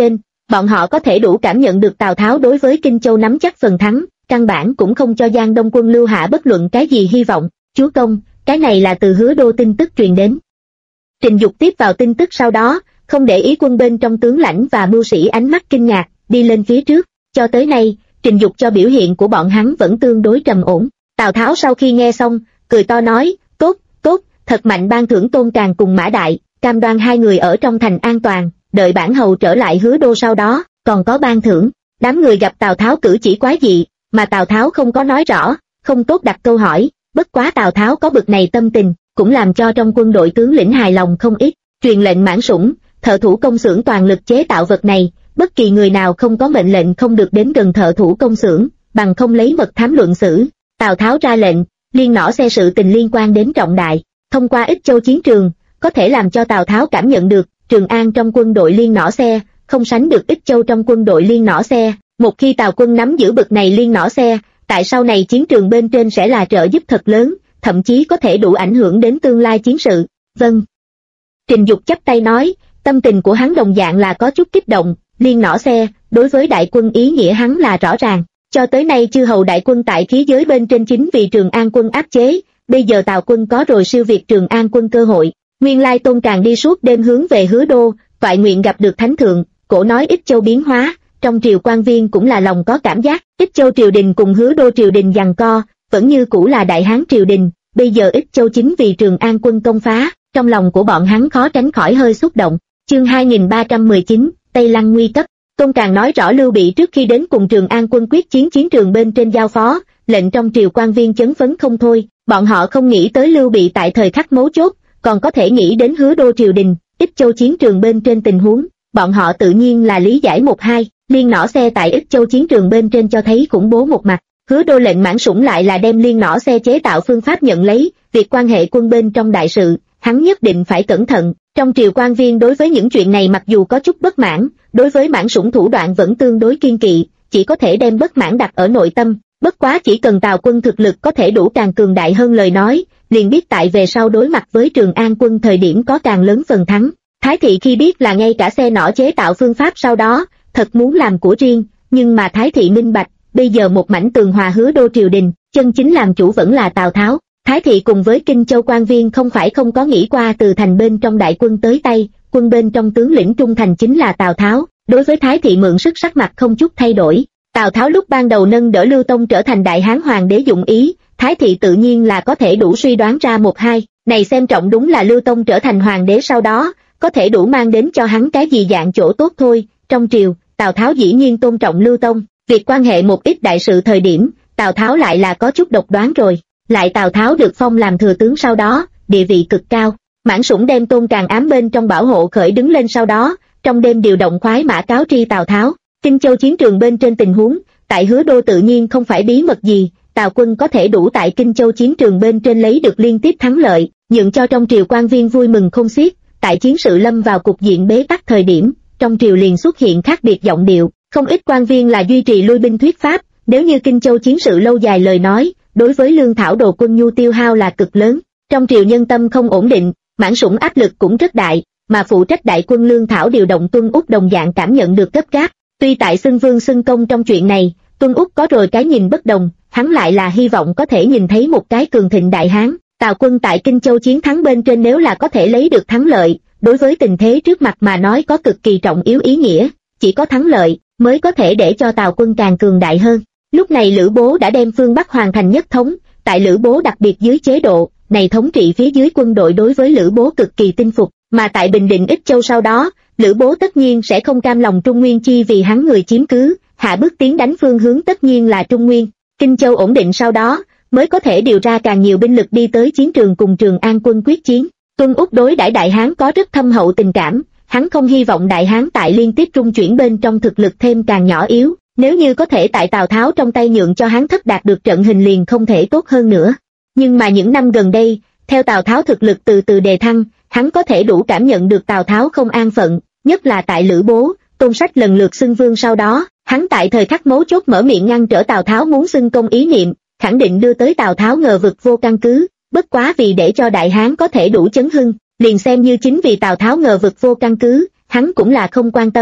Bọn họ có thể đủ cảm nhận được Tào Tháo đối với Kinh Châu nắm chắc phần thắng, căn bản cũng không cho Giang Đông quân Lưu Hạ bất luận cái gì hy vọng. Chúa công, cái này là từ Hứa Đô tin tức truyền đến. Trình Dục tiếp vào tin tức sau đó, không để ý quân bên trong tướng lãnh và mưu sĩ ánh mắt kinh ngạc, đi lên phía trước. Cho tới nay, Trình Dục cho biểu hiện của bọn hắn vẫn tương đối trầm ổn. Tào Tháo sau khi nghe xong, cười to nói, tốt, tốt, thật mạnh, ban thưởng Tôn Càn cùng Mã Đại, cam đoan hai người ở trong thành an toàn, đợi bản hầu trở lại Hứa Đô sau đó, còn có ban thưởng. Đám người gặp Tào Tháo cử chỉ quái dị, mà Tào Tháo không có nói rõ, không tốt đặt câu hỏi, bất quá Tào Tháo có bực này tâm tình, cũng làm cho trong quân đội tướng lĩnh hài lòng không ít. Truyền lệnh Mãn Sủng, thợ thủ công xưởng toàn lực chế tạo vật này, bất kỳ người nào không có mệnh lệnh không được đến gần thợ thủ công xưởng, bằng không lấy mật thám luận xử. Tào Tháo ra lệnh, liên nỏ xe sự tình liên quan đến trọng đại, thông qua Ích Châu chiến trường, có thể làm cho Tào Tháo cảm nhận được, Trường An trong quân đội liên nỏ xe, không sánh được Ích Châu trong quân đội liên nỏ xe. Một khi Tào quân nắm giữ bực này liên nỏ xe, tại sau này chiến trường bên trên sẽ là trợ giúp thật lớn, thậm chí có thể đủ ảnh hưởng đến tương lai chiến sự. Vâng. Trình Dục chắp tay nói, tâm tình của hắn đồng dạng là có chút kích động, liên nỏ xe, đối với đại quân ý nghĩa hắn là rõ ràng. Cho tới nay chư hầu đại quân tại khí giới bên trên chính vì Trường An quân áp chế, bây giờ Tào quân có rồi siêu việt Trường An quân cơ hội. Nguyên lai Tôn Càn đi suốt đêm hướng về Hứa Đô, toại nguyện gặp được Thánh Thượng, cổ nói Ích Châu biến hóa, trong triều quan viên cũng là lòng có cảm giác. Ích Châu triều đình cùng Hứa Đô triều đình giằng co, vẫn như cũ là Đại Hán triều đình, bây giờ Ích Châu chính vì Trường An quân công phá, trong lòng của bọn hắn khó tránh khỏi hơi xúc động. Chương 2319, Tây Lăng nguy cấp. Tôn Càn nói rõ Lưu Bị trước khi đến cùng Trường An quân quyết chiến chiến trường bên trên giao phó, lệnh trong triều quan viên chấn phấn không thôi, bọn họ không nghĩ tới Lưu Bị tại thời khắc mấu chốt, còn có thể nghĩ đến Hứa Đô triều đình, Ích Châu chiến trường bên trên tình huống, bọn họ tự nhiên là lý giải một hai. Liên nỏ xe tại Ích Châu chiến trường bên trên cho thấy khủng bố một mặt, Hứa Đô lệnh Mãn Sủng lại là đem liên nỏ xe chế tạo phương pháp nhận lấy, việc quan hệ quân bên trong đại sự, hắn nhất định phải cẩn thận. Trong triều quan viên đối với những chuyện này mặc dù có chút bất mãn, đối với Mãn Sủng thủ đoạn vẫn tương đối kiên kỵ, chỉ có thể đem bất mãn đặt ở nội tâm. Bất quá chỉ cần Tào quân thực lực có thể đủ càng cường đại hơn lời nói, liền biết tại về sau đối mặt với Trường An quân thời điểm có càng lớn phần thắng. Thái thị khi biết là ngay cả xe nỏ chế tạo phương pháp sau đó, thật muốn làm của riêng, nhưng mà Thái thị minh bạch, bây giờ một mảnh tường hòa Hứa Đô triều đình, chân chính làm chủ vẫn là Tào Tháo. Thái thị cùng với Kinh Châu quan viên không phải không có nghĩ qua từ thành bên trong đại quân tới tay, quân bên trong tướng lĩnh trung thành chính là Tào Tháo, đối với Thái thị mượn sức sắc mặt không chút thay đổi. Tào Tháo lúc ban đầu nâng đỡ Lưu Tông trở thành Đại Hán hoàng đế dụng ý, Thái thị tự nhiên là có thể đủ suy đoán ra một hai, này xem trọng đúng là Lưu Tông trở thành hoàng đế sau đó, có thể đủ mang đến cho hắn cái gì dạng chỗ tốt thôi. Trong triều, Tào Tháo dĩ nhiên tôn trọng Lưu Tông, việc quan hệ một ít đại sự thời điểm, Tào Tháo lại là có chút độc đoán rồi. Lại Tào Tháo được phong làm thừa tướng sau đó, địa vị cực cao. Mãn Sủng đem Tôn Càn ám bên trong bảo hộ khởi đứng lên sau đó, trong đêm điều động khoái mã cáo tri Tào Tháo. Kinh Châu chiến trường bên trên tình huống, tại Hứa Đô tự nhiên không phải bí mật gì, Tào quân có thể đủ tại Kinh Châu chiến trường bên trên lấy được liên tiếp thắng lợi, nhượng cho trong triều quan viên vui mừng không xiết. Tại chiến sự lâm vào cục diện bế tắc thời điểm, trong triều liền xuất hiện khác biệt giọng điệu, không ít quan viên là duy trì lui binh thuyết pháp, nếu như Kinh Châu chiến sự lâu dài lời nói, đối với lương thảo đồ quân nhu tiêu hao là cực lớn. Trong triều nhân tâm không ổn định, Mãn Sủng áp lực cũng rất đại, mà phụ trách đại quân lương thảo điều động Tuân Úc đồng dạng cảm nhận được gấp gáp. Tuy tại xưng vương xưng công trong chuyện này, Tuân Úc có rồi cái nhìn bất đồng, hắn lại là hy vọng có thể nhìn thấy một cái cường thịnh Đại Hán. Tào quân tại Kinh Châu chiến thắng bên trên nếu là có thể lấy được thắng lợi, đối với tình thế trước mặt mà nói có cực kỳ trọng yếu ý nghĩa, chỉ có thắng lợi mới có thể để cho Tào quân càng cường đại hơn. Lúc này Lữ Bố đã đem phương Bắc hoàn thành nhất thống, tại Lữ Bố đặc biệt dưới chế độ này thống trị phía dưới quân đội đối với Lữ Bố cực kỳ tinh phục, mà tại Bình Định Ích Châu sau đó, Lữ Bố tất nhiên sẽ không cam lòng Trung Nguyên chi vì hắn người chiếm cứ, hạ bước tiến đánh phương hướng tất nhiên là Trung Nguyên. Kinh Châu ổn định sau đó, mới có thể điều ra càng nhiều binh lực đi tới chiến trường cùng Trường An quân quyết chiến. Tuân Úc đối đãi Đại Hán có rất thâm hậu tình cảm, hắn không hy vọng Đại Hán tại liên tiếp trung chuyển bên trong thực lực thêm càng nhỏ yếu, nếu như có thể tại Tào Tháo trong tay nhượng cho hắn thất đạt được trận hình liền không thể tốt hơn nữa. Nhưng mà những năm gần đây, theo Tào Tháo thực lực từ từ đề thăng, hắn có thể đủ cảm nhận được Tào Tháo không an phận, nhất là tại Lữ Bố, Tôn Sách lần lượt xưng vương sau đó, hắn tại thời khắc mấu chốt mở miệng ngăn trở Tào Tháo muốn xưng công ý niệm, khẳng định đưa tới Tào Tháo ngờ vực vô căn cứ, bất quá vì để cho Đại Hán có thể đủ chấn hưng, liền xem như chính vì Tào Tháo ngờ vực vô căn cứ, hắn cũng là không quan tâm.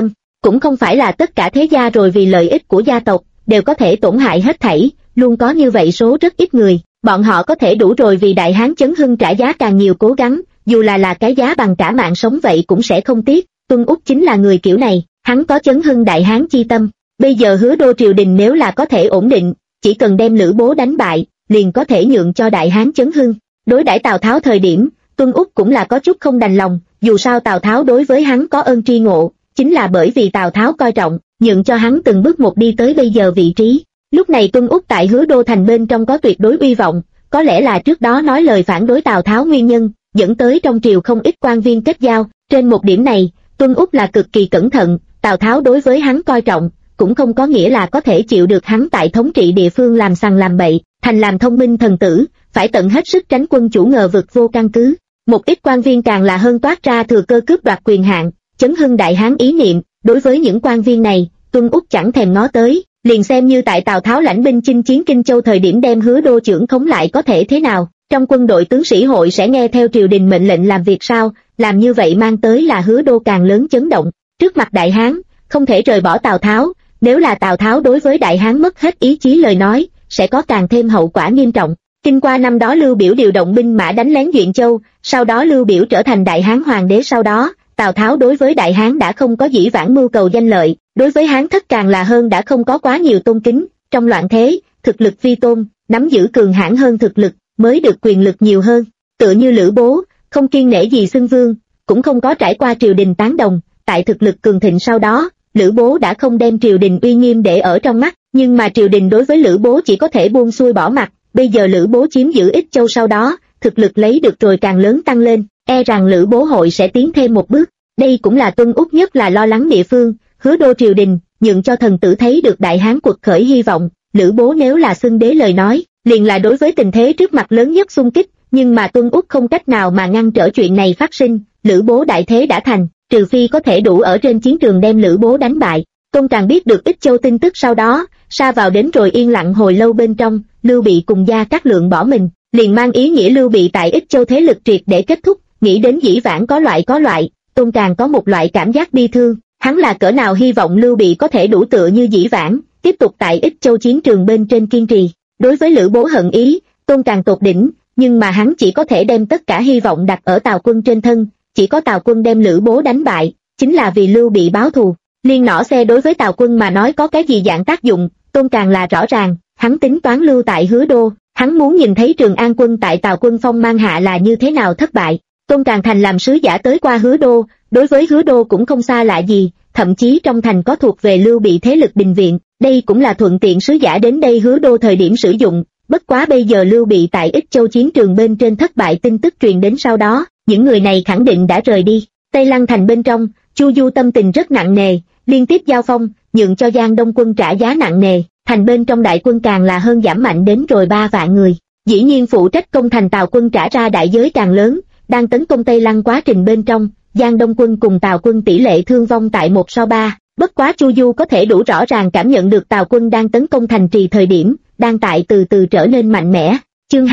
cũng không phải là tất cả thế gia rồi vì lợi ích của gia tộc, đều có thể tổn hại hết thảy, luôn có như vậy số rất ít người, bọn họ có thể đủ rồi vì Đại Hán chấn hưng trả giá càng nhiều cố gắng, dù là cái giá bằng cả mạng sống vậy cũng sẽ không tiếc. Tuân Úc chính là người kiểu này, hắn có chấn hưng Đại Hán chi tâm, bây giờ Hứa Đô triều đình nếu là có thể ổn định, chỉ cần đem Lữ Bố đánh bại, liền có thể nhượng cho Đại Hán chấn hưng. Đối đãi Tào Tháo thời điểm, Tuân Úc cũng là có chút không đành lòng, dù sao Tào Tháo đối với hắn có ơn tri ngộ, chính là bởi vì Tào Tháo coi trọng, nhượng cho hắn từng bước một đi tới bây giờ vị trí. Lúc này Tuân Úc tại Hứa Đô thành bên trong có tuyệt đối uy vọng, có lẽ là trước đó nói lời phản đối Tào Tháo nguyên nhân, dẫn tới trong triều không ít quan viên kết giao. Trên một điểm này, Tuân Úc là cực kỳ cẩn thận, Tào Tháo đối với hắn coi trọng, cũng không có nghĩa là có thể chịu được hắn tại thống trị địa phương làm sằng làm bậy, thành làm thông minh thần tử, phải tận hết sức tránh quân chủ ngờ vực vô căn cứ. Một ít quan viên càng là hơn toát ra thừa cơ cướp đoạt quyền hạn, chấn hưng Đại Hán ý niệm, đối với những quan viên này, Tuân Úc chẳng thèm ngó tới, liền xem như tại Tào Tháo lãnh binh chinh chiến Kinh Châu thời điểm đem Hứa Đô trưởng khống lại có thể thế nào, trong quân đội tướng sĩ hội sẽ nghe theo triều đình mệnh lệnh làm việc sao, làm như vậy mang tới là Hứa Đô càng lớn chấn động, trước mặt Đại Hán, không thể rời bỏ Tào Tháo, nếu là Tào Tháo đối với Đại Hán mất hết ý chí lời nói, sẽ có càng thêm hậu quả nghiêm trọng. Kinh qua năm đó Lưu Biểu điều động binh mã đánh lén Duyện Châu, sau đó Lưu Biểu trở thành Đại Hán hoàng đế sau đó, Tào Tháo đối với Đại Hán đã không có dĩ vãng mưu cầu danh lợi, đối với Hán thất càng là hơn đã không có quá nhiều tôn kính, trong loạn thế, thực lực vi tôn, nắm giữ cường hãn hơn thực lực, mới được quyền lực nhiều hơn. Tựa như Lữ Bố, không kiêng nể gì xưng vương, cũng không có trải qua triều đình tán đồng, tại thực lực cường thịnh sau đó, Lữ Bố đã không đem triều đình uy nghiêm để ở trong mắt, nhưng mà triều đình đối với Lữ Bố chỉ có thể buông xuôi bỏ mặt. Bây giờ Lữ Bố chiếm giữ Ích Châu sau đó, thực lực lấy được rồi càng lớn tăng lên, e rằng Lữ Bố hội sẽ tiến thêm một bước. Đây cũng là Tuân Úc nhất là lo lắng địa phương, Hứa Đô triều đình, nhượng cho thần tử thấy được Đại Hán quật khởi hy vọng, Lữ Bố nếu là xưng đế lời nói, liền là đối với tình thế trước mặt lớn nhất xung kích, nhưng mà Tuân Úc không cách nào mà ngăn trở chuyện này phát sinh, Lữ Bố đại thế đã thành, trừ phi có thể đủ ở trên chiến trường đem Lữ Bố đánh bại. Tôn Càng biết được Ích Châu tin tức sau đó, sa vào đến rồi yên lặng hồi lâu bên trong, Lưu Bị cùng Gia Cát Lượng bỏ mình, liền mang ý nghĩa Lưu Bị tại Ích Châu thế lực triệt để kết thúc, nghĩ đến dĩ vãng có loại, Tôn Càng có một loại cảm giác bi thương, hắn là cỡ nào hy vọng Lưu Bị có thể đủ tựa như dĩ vãng, tiếp tục tại Ích Châu chiến trường bên trên kiên trì. Đối với Lữ Bố hận ý, Tôn Càng tột đỉnh, nhưng mà hắn chỉ có thể đem tất cả hy vọng đặt ở Tào Quân trên thân, chỉ có Tào Quân đem Lữ Bố đánh bại, chính là vì Lưu Bị báo thù. Liên nỏ xe đối với Tào Quân mà nói có cái gì dạng tác dụng, Tôn Càng là rõ ràng, hắn tính toán lưu tại Hứa Đô, hắn muốn nhìn thấy Trường An quân tại Tào Quân phong mang hạ là như thế nào thất bại. Tôn Càng thành làm sứ giả tới qua Hứa Đô, đối với Hứa Đô cũng không xa lạ gì, thậm chí trong thành có thuộc về Lưu Bị thế lực đình viện, đây cũng là thuận tiện sứ giả đến đây Hứa Đô thời điểm sử dụng. Bất quá bây giờ Lưu Bị tại Ích Châu chiến trường bên trên thất bại tin tức truyền đến sau đó, những người này khẳng định đã rời đi. Tây Lăng thành bên trong, Chu Du tâm tình rất nặng nề, liên tiếp giao phong, nhượng cho Giang Đông quân trả giá nặng nề, thành bên trong đại quân càng là hơn giảm mạnh đến rồi 3 vạn người. Dĩ nhiên phụ trách công thành Tào quân trả ra đại giới càng lớn, đang tấn công Tây Lăng quá trình bên trong, Giang Đông quân cùng Tào quân tỷ lệ thương vong tại 1:3, bất quá Chu Du có thể đủ rõ ràng cảm nhận được Tào quân đang tấn công thành trì thời điểm, đang tại từ từ trở nên mạnh mẽ. Chương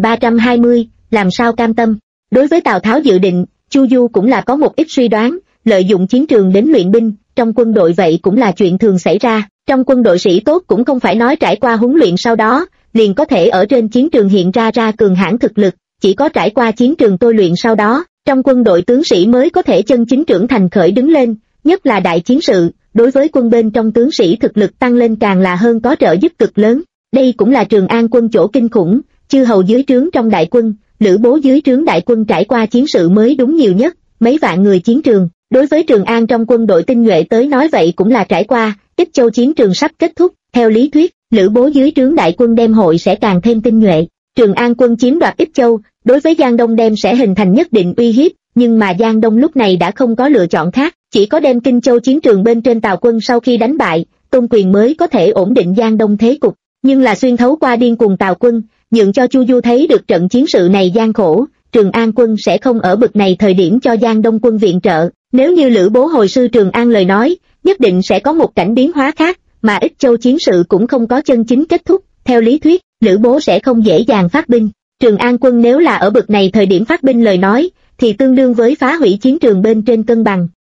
2320, làm sao cam tâm. Đối với Tào Tháo dự định, Chu Du cũng là có một ít suy đoán, lợi dụng chiến trường đến luyện binh, trong quân đội vậy cũng là chuyện thường xảy ra, trong quân đội sĩ tốt cũng không phải nói trải qua huấn luyện sau đó, liền có thể ở trên chiến trường hiện ra cường hãn thực lực, chỉ có trải qua chiến trường tôi luyện sau đó, trong quân đội tướng sĩ mới có thể chân chính trưởng thành khởi đứng lên, nhất là đại chiến sự, đối với quân bên trong tướng sĩ thực lực tăng lên càng là hơn có trợ giúp cực lớn. Đây cũng là Trường An quân chỗ kinh khủng, chư hầu dưới trướng trong đại quân, Lữ Bố dưới trướng đại quân trải qua chiến sự mới đúng nhiều nhất, mấy vạn người chiến trường, đối với Trường An trong quân đội tinh nhuệ tới nói vậy cũng là trải qua. Ích Châu chiến trường sắp kết thúc, theo lý thuyết, Lữ Bố dưới trướng đại quân đem hội sẽ càng thêm tinh nhuệ. Trường An quân chiếm đoạt Ích Châu, đối với Giang Đông đem sẽ hình thành nhất định uy hiếp, nhưng mà Giang Đông lúc này đã không có lựa chọn khác, chỉ có đem Kinh Châu chiến trường bên trên Tào quân sau khi đánh bại, Tôn Quyền mới có thể ổn định Giang Đông thế cục. Nhưng là xuyên thấu qua điên cuồng Tào quân, nhượng cho Chu Du thấy được trận chiến sự này gian khổ, Trường An quân sẽ không ở bực này thời điểm cho Giang Đông quân viện trợ, nếu như Lữ Bố hồi sư Trường An lời nói, nhất định sẽ có một cảnh biến hóa khác, mà Ích Châu chiến sự cũng không có chân chính kết thúc, theo lý thuyết, Lữ Bố sẽ không dễ dàng phát binh. Trường An quân nếu là ở bực này thời điểm phát binh lời nói, thì tương đương với phá hủy chiến trường bên trên cân bằng,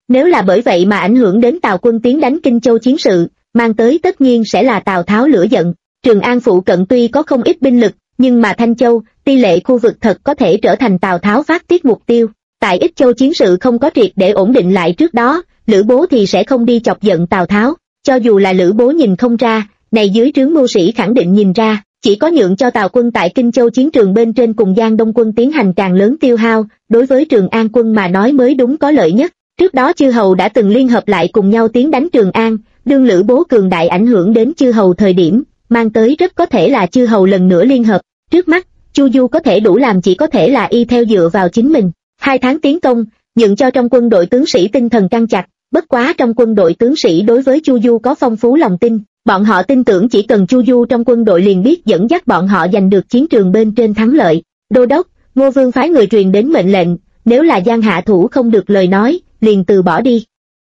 Nếu là bởi vậy mà ảnh hưởng đến Tào quân tiến đánh Kinh Châu chiến sự, mang tới tất nhiên sẽ là Tào Tháo lửa giận. Trường An phụ cận tuy có không ít binh lực, nhưng mà Thanh Châu, tỷ lệ khu vực thật có thể trở thành Tào Tháo phát tiết mục tiêu. Tại Ích Châu chiến sự không có triệt để ổn định lại trước đó, Lữ Bố thì sẽ không đi chọc giận Tào Tháo. Cho dù là Lữ Bố nhìn không ra, này dưới trướng mưu sĩ khẳng định nhìn ra, chỉ có nhượng cho Tào quân tại Kinh Châu chiến trường bên trên cùng Giang Đông quân tiến hành càng lớn tiêu hao, đối với Trường An quân mà nói mới đúng có lợi nhất. Trước đó chư hầu đã từng liên hợp lại cùng nhau tiến đánh Trường An, đương Lữ Bố cường đại ảnh hưởng đến chư hầu thời điểm, mang tới rất có thể là chư hầu lần nữa liên hợp. Trước mắt, Chu Du có thể đủ làm chỉ có thể là y theo dựa vào chính mình. 2 tháng tiến công, nhượng cho trong quân đội tướng sĩ tinh thần căng chặt, bất quá trong quân đội tướng sĩ đối với Chu Du có phong phú lòng tin, bọn họ tin tưởng chỉ cần Chu Du trong quân đội liền biết dẫn dắt bọn họ giành được chiến trường bên trên thắng lợi. Đô đốc, Ngô Vương phái người truyền đến mệnh lệnh, nếu là Giang hạ thủ không được lời nói, liền từ bỏ đi.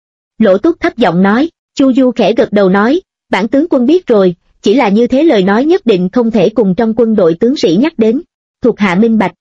Lỗ Túc thấp giọng nói. Chu Du khẽ gật đầu nói, bản tướng quân biết rồi, chỉ là như thế lời nói nhất định không thể cùng trong quân đội tướng sĩ nhắc đến. Thuộc hạ minh bạch.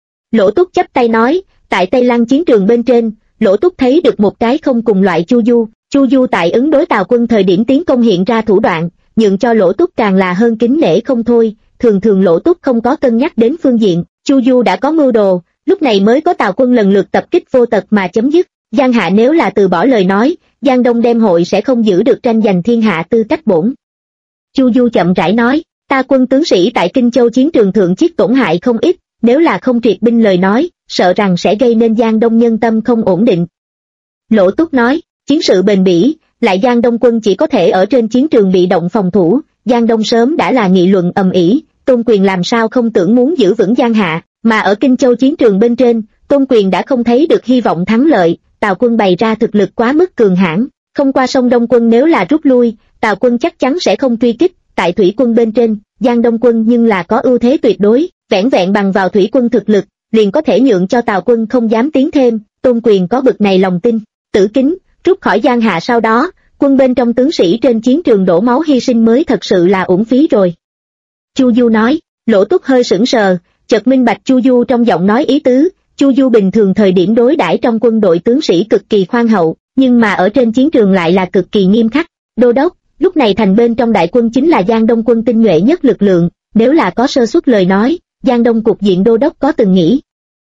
Lỗ Túc chắp tay nói, tại Tây Lăng chiến trường bên trên, Lỗ Túc thấy được một cái không cùng loại Chu Du. Chu Du tại ứng đối Tào quân thời điểm tiến công hiện ra thủ đoạn, nhượng cho Lỗ Túc càng là hơn kính nể không thôi. Thường thường Lỗ Túc không có cân nhắc đến phương diện, Chu Du đã có mưu đồ, lúc này mới có Tào quân lần lượt tập kích vô tật mà chấm dứt. Giang hạ nếu là từ bỏ lời nói, Giang Đông đem hội sẽ không giữ được tranh giành thiên hạ tư cách bổn. Chu Du chậm rãi nói, ta quân tướng sĩ tại Kinh Châu chiến trường thượng chiết tổn hại không ít, nếu là không triệt binh lời nói, sợ rằng sẽ gây nên Giang Đông nhân tâm không ổn định. Lỗ Túc nói, chiến sự bền bỉ, lại Giang Đông quân chỉ có thể ở trên chiến trường bị động phòng thủ, Giang Đông sớm đã là nghị luận ầm ĩ, Tôn Quyền làm sao không tưởng muốn giữ vững Giang hạ, mà ở Kinh Châu chiến trường bên trên, Tôn Quyền đã không thấy được hy vọng thắng lợi. Tào quân bày ra thực lực quá mức cường hãn, không qua sông Đông quân nếu là rút lui, Tào quân chắc chắn sẽ không truy kích. Tại thủy quân bên trên, Giang Đông quân nhưng là có ưu thế tuyệt đối, vẻn vẹn bằng vào thủy quân thực lực, liền có thể nhượng cho Tào quân không dám tiến thêm. Tôn Quyền có bực này lòng tin. Tử Kính rút khỏi Giang hạ sau đó, quân bên trong tướng sĩ trên chiến trường đổ máu hy sinh mới thật sự là uổng phí rồi. Chu Du nói. Lỗ Túc hơi sững sờ, chợt minh bạch Chu Du trong giọng nói ý tứ. Chu Du bình thường thời điểm đối đãi trong quân đội tướng sĩ cực kỳ khoan hậu, nhưng mà ở trên chiến trường lại là cực kỳ nghiêm khắc. Đô đốc, lúc này thành bên trong đại quân chính là Giang Đông quân tinh nhuệ nhất lực lượng, nếu là có sơ suất lời nói, Giang Đông cục diện đô đốc có từng nghĩ.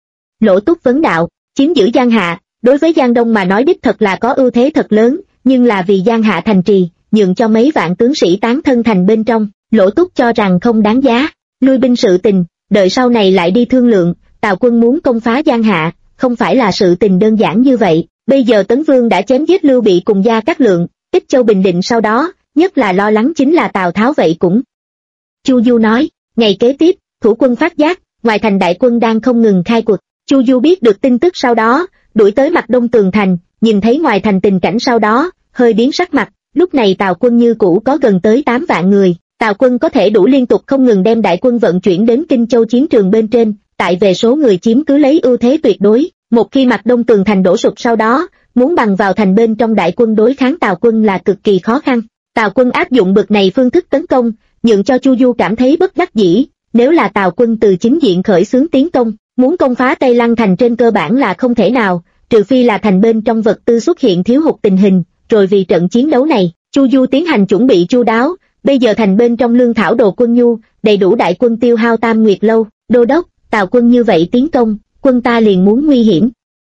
Lỗ Túc vấn đạo, chiếm giữ Giang hạ, đối với Giang Đông mà nói đích thật là có ưu thế thật lớn, nhưng là vì Giang hạ thành trì, nhượng cho mấy vạn tướng sĩ tán thân thành bên trong, Lỗ Túc cho rằng không đáng giá. Lui binh sự tình, đợi sau này lại đi thương lượng. Tào quân muốn công phá Giang hạ, không phải là sự tình đơn giản như vậy. Bây giờ Tấn Vương đã chém giết Lưu Bị cùng Gia Cát Lượng, Ích Châu bình định sau đó, nhất là lo lắng chính là Tào Tháo vậy cũng. Chu Du nói, ngày kế tiếp, thủ quân phát giác, ngoài thành đại quân đang không ngừng khai quật. Chu Du biết được tin tức sau đó, đuổi tới mặt đông tường thành, nhìn thấy ngoài thành tình cảnh sau đó, hơi biến sắc mặt. Lúc này Tào quân như cũ có gần tới 8 vạn người, Tào quân có thể đủ liên tục không ngừng đem đại quân vận chuyển đến Kinh Châu chiến trường bên trên. Tại về số người chiếm cứ lấy ưu thế tuyệt đối, một khi mặt đông tường thành đổ sụp sau đó, muốn bằng vào thành bên trong đại quân đối kháng Tào quân là cực kỳ khó khăn. Tào quân áp dụng bực này phương thức tấn công, nhượng cho Chu Du cảm thấy bất đắc dĩ. Nếu là Tào quân từ chính diện khởi xướng tiến công, muốn công phá Tây Lăng thành trên cơ bản là không thể nào, trừ phi là thành bên trong vật tư xuất hiện thiếu hụt tình hình. Rồi vì trận chiến đấu này, Chu Du tiến hành chuẩn bị chu đáo. Bây giờ thành bên trong lương thảo đồ quân nhu, đầy đủ đại quân tiêu hao tam nguyệt lâu. Đô đốc, Tào quân như vậy tiến công, quân ta liền muốn nguy hiểm.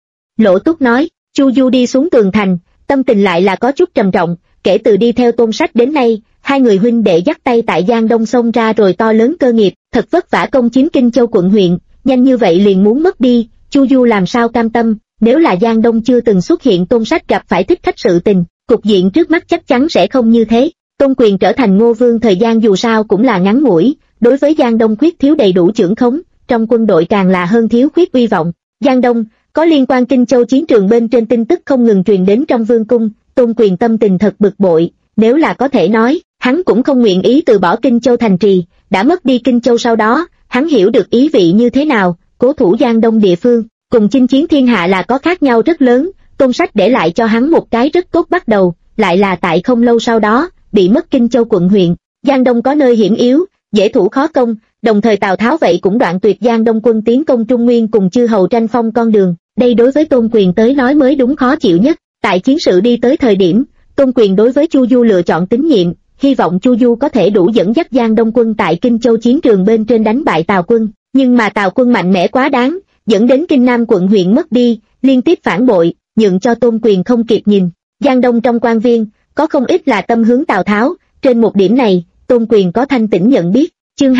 Lỗ Túc nói. Chu Du đi xuống tường thành, tâm tình lại là có chút trầm trọng. Kể từ đi theo Tôn Sách đến nay, 2 người huynh đệ dắt tay tại Giang Đông xông ra rồi to lớn cơ nghiệp, thật vất vả công chiếm Kinh Châu quận huyện, nhanh như vậy liền muốn mất đi. Chu Du làm sao cam tâm? Nếu là Giang Đông chưa từng xuất hiện Tôn Sách gặp phải thích khách sự tình, cục diện trước mắt chắc chắn sẽ không như thế. Tôn Quyền trở thành Ngô Vương thời gian dù sao cũng là ngắn ngủi, đối với Giang Đông khuyết thiếu đầy đủ chưởng khống, trong quân đội càng là hơn thiếu khuyết uy vọng. Giang Đông có liên quan Kinh Châu chiến trường bên trên tin tức không ngừng truyền đến trong vương cung. Tôn Quyền tâm tình thật bực bội, nếu là có thể nói, hắn cũng không nguyện ý từ bỏ Kinh Châu thành trì. Đã mất đi Kinh Châu sau đó, hắn hiểu được ý vị như thế nào. Cố thủ Giang Đông địa phương cùng chinh chiến thiên hạ là có khác nhau rất lớn. Tôn Sách để lại cho hắn một cái rất tốt bắt đầu, lại là tại không lâu sau đó bị mất Kinh Châu quận huyện. Giang Đông có nơi hiểm yếu, dễ thủ khó công, đồng thời Tào Tháo vậy cũng đoạn tuyệt Giang Đông quân tiến công Trung Nguyên cùng chư hầu tranh phong con đường. Đây đối với Tôn Quyền tới nói mới đúng khó chịu nhất. Tại chiến sự đi tới thời điểm, Tôn Quyền đối với Chu Du lựa chọn tín nhiệm, hy vọng Chu Du có thể đủ dẫn dắt Giang Đông quân tại Kinh Châu chiến trường bên trên đánh bại Tào quân, nhưng mà Tào quân mạnh mẽ quá đáng, dẫn đến Kinh Nam quận huyện mất đi, liên tiếp phản bội, nhượng cho Tôn Quyền không kịp nhìn. Giang Đông trong quan viên, có không ít là tâm hướng Tào Tháo, trên một điểm này, Tôn Quyền có thanh tĩnh nhận biết. Chương